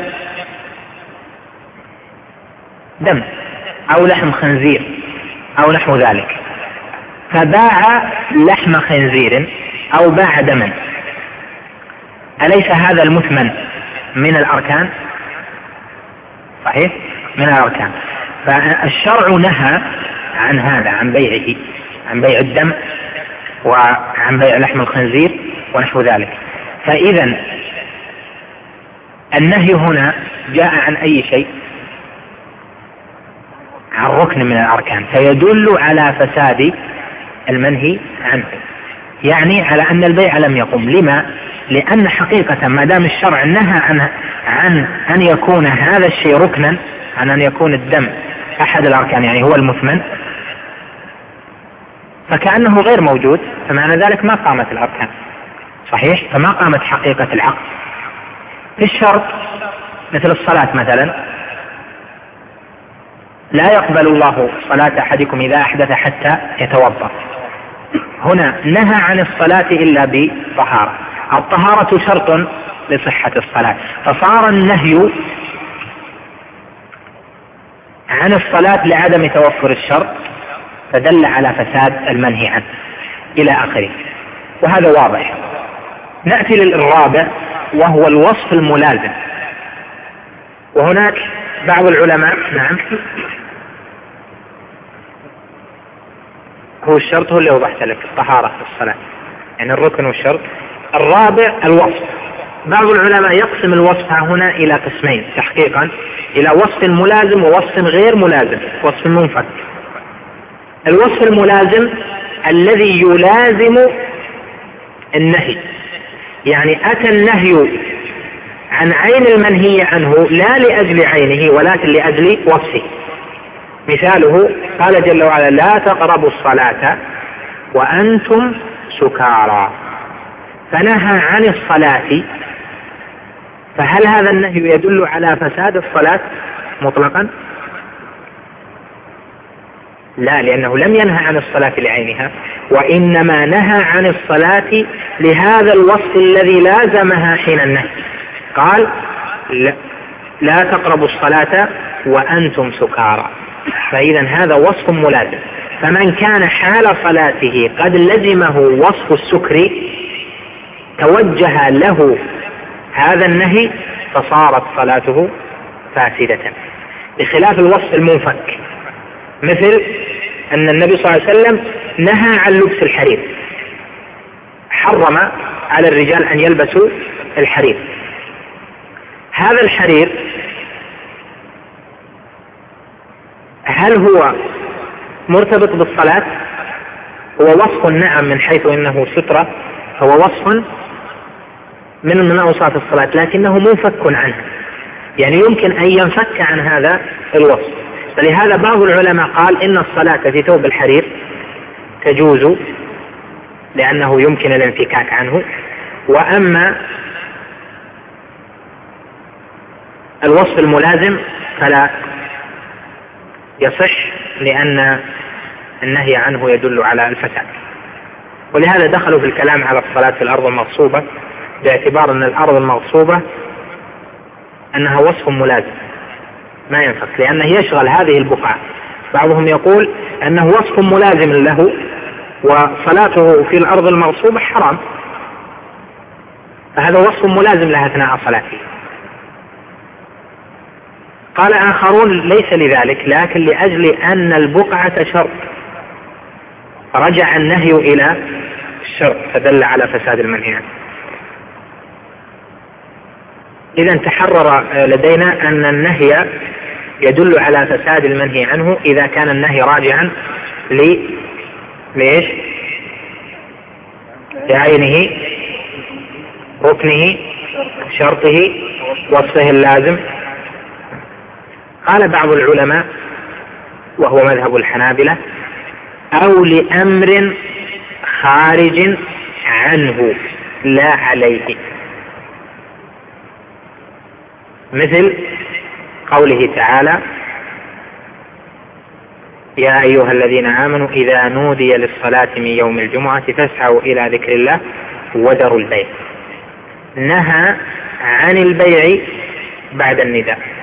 دم أو لحم خنزير أو نحو ذلك، فباع لحم خنزير أو باع دما، أليس هذا المثمن من الأركان؟ صحيح، من الأركان. فالشرع نهى عن هذا، عن بيعه، عن بيع الدم وعن بيع لحم الخنزير ونحو ذلك. فإذا النهي هنا جاء عن أي شيء؟ عن ركن من الأركان، فيدل على فساد المنهي عنه، يعني على أن البيع لم يقم. لما؟ لأن حقيقة ما دام الشرع نهى عن عن أن يكون هذا الشيء ركنا، عن أن يكون الدم أحد الأركان يعني هو المثمن، فكأنه غير موجود، فمعنى ذلك ما قامت الأركان، صحيح؟ فما قامت حقيقة العقد. في الشرط مثل الصلاة مثلا، لا يقبل الله صلاة أحدكم إذا أحدث حتى يتوضأ، هنا نهى عن الصلاة إلا بطهارة، الطهارة شرط لصحة الصلاة، فصار النهي عن الصلاة لعدم توفر الشرط، فدل على فساد المنهي عنه إلى آخره، وهذا واضح. نأتي للرابع وهو الوصف الملازم، وهناك بعض العلماء نعم هو الشرط هو اللي وضحت لك، الطهارة في الصلاة يعني الركن والشرط. الرابع الوصف، بعض العلماء يقسم الوصف هنا إلى قسمين تحقيقا، إلى وصف ملازم ووصف غير ملازم، وصف منفك. الوصف الملازم الذي يلازم النهي، يعني أتى النهي عن عين المنهي عنه لا لأجل عينه ولكن لأجل وصفه. مثاله قال جل وعلا: لا تقربوا الصلاة وأنتم سكارى، فنهى عن الصلاة، فهل هذا النهي يدل على فساد الصلاة مطلقا؟ لا، لأنه لم ينهى عن الصلاة لعينها، وإنما نهى عن الصلاة لهذا الوصف الذي لازمها حين النهي. قال: لا, لا تقربوا الصلاة وأنتم سكارى، فإذا هذا وصف ملازم، فمن كان حال صلاته قد لزمه وصف السكر توجه له هذا النهي فصارت صلاته فاسدة، بخلاف الوصف المنفك، مثل أن النبي صلى الله عليه وسلم نهى عن لبس الحرير، حرم على الرجال أن يلبسوا الحرير. هذا الحرير هل هو مرتبط بالصلاة؟ هو وصف نعم من حيث إنه سترة، هو وصف من من أوصاف الصلاة، لكنه منفك عنه، يعني يمكن أن ينفك عن هذا الوصف. فلهذا بعض العلماء قال إن الصلاة في ثوب الحرير تجوز لأنه يمكن الانفكاك عنه، وأما الوصف الملازم فلا يصح لأن النهي عنه يدل على الفساد. ولهذا دخلوا في الكلام على الصلاة في الأرض المغصوبة، باعتبار أن الأرض المغصوبة أنها وصف ملازم ما ينفك، لأنه يشغل هذه البقعة. بعضهم يقول أنه وصف ملازم له وصلاته في الأرض المغصوبة حرام، فهذا وصف ملازم لها أثناء صلاته. قال آخرون ليس لذلك، لكن لأجل أن البقعة شرط فرجع النهي إلى الشرط فدل على فساد المنهي عنه. إذا تحرر لدينا أن النهي يدل على فساد المنهي عنه إذا كان النهي راجعا ليش؟ لعينه، ركنه، شرطه، وصفه اللازم. قال بعض العلماء وهو مذهب الحنابلة، أو لأمر خارج عنه لا عليه، مثل قوله تعالى: يا أيها الذين آمنوا إذا نودي للصلاة من يوم الجمعة فاسعوا إلى ذكر الله وذروا البيع. نهى عن البيع بعد النداء،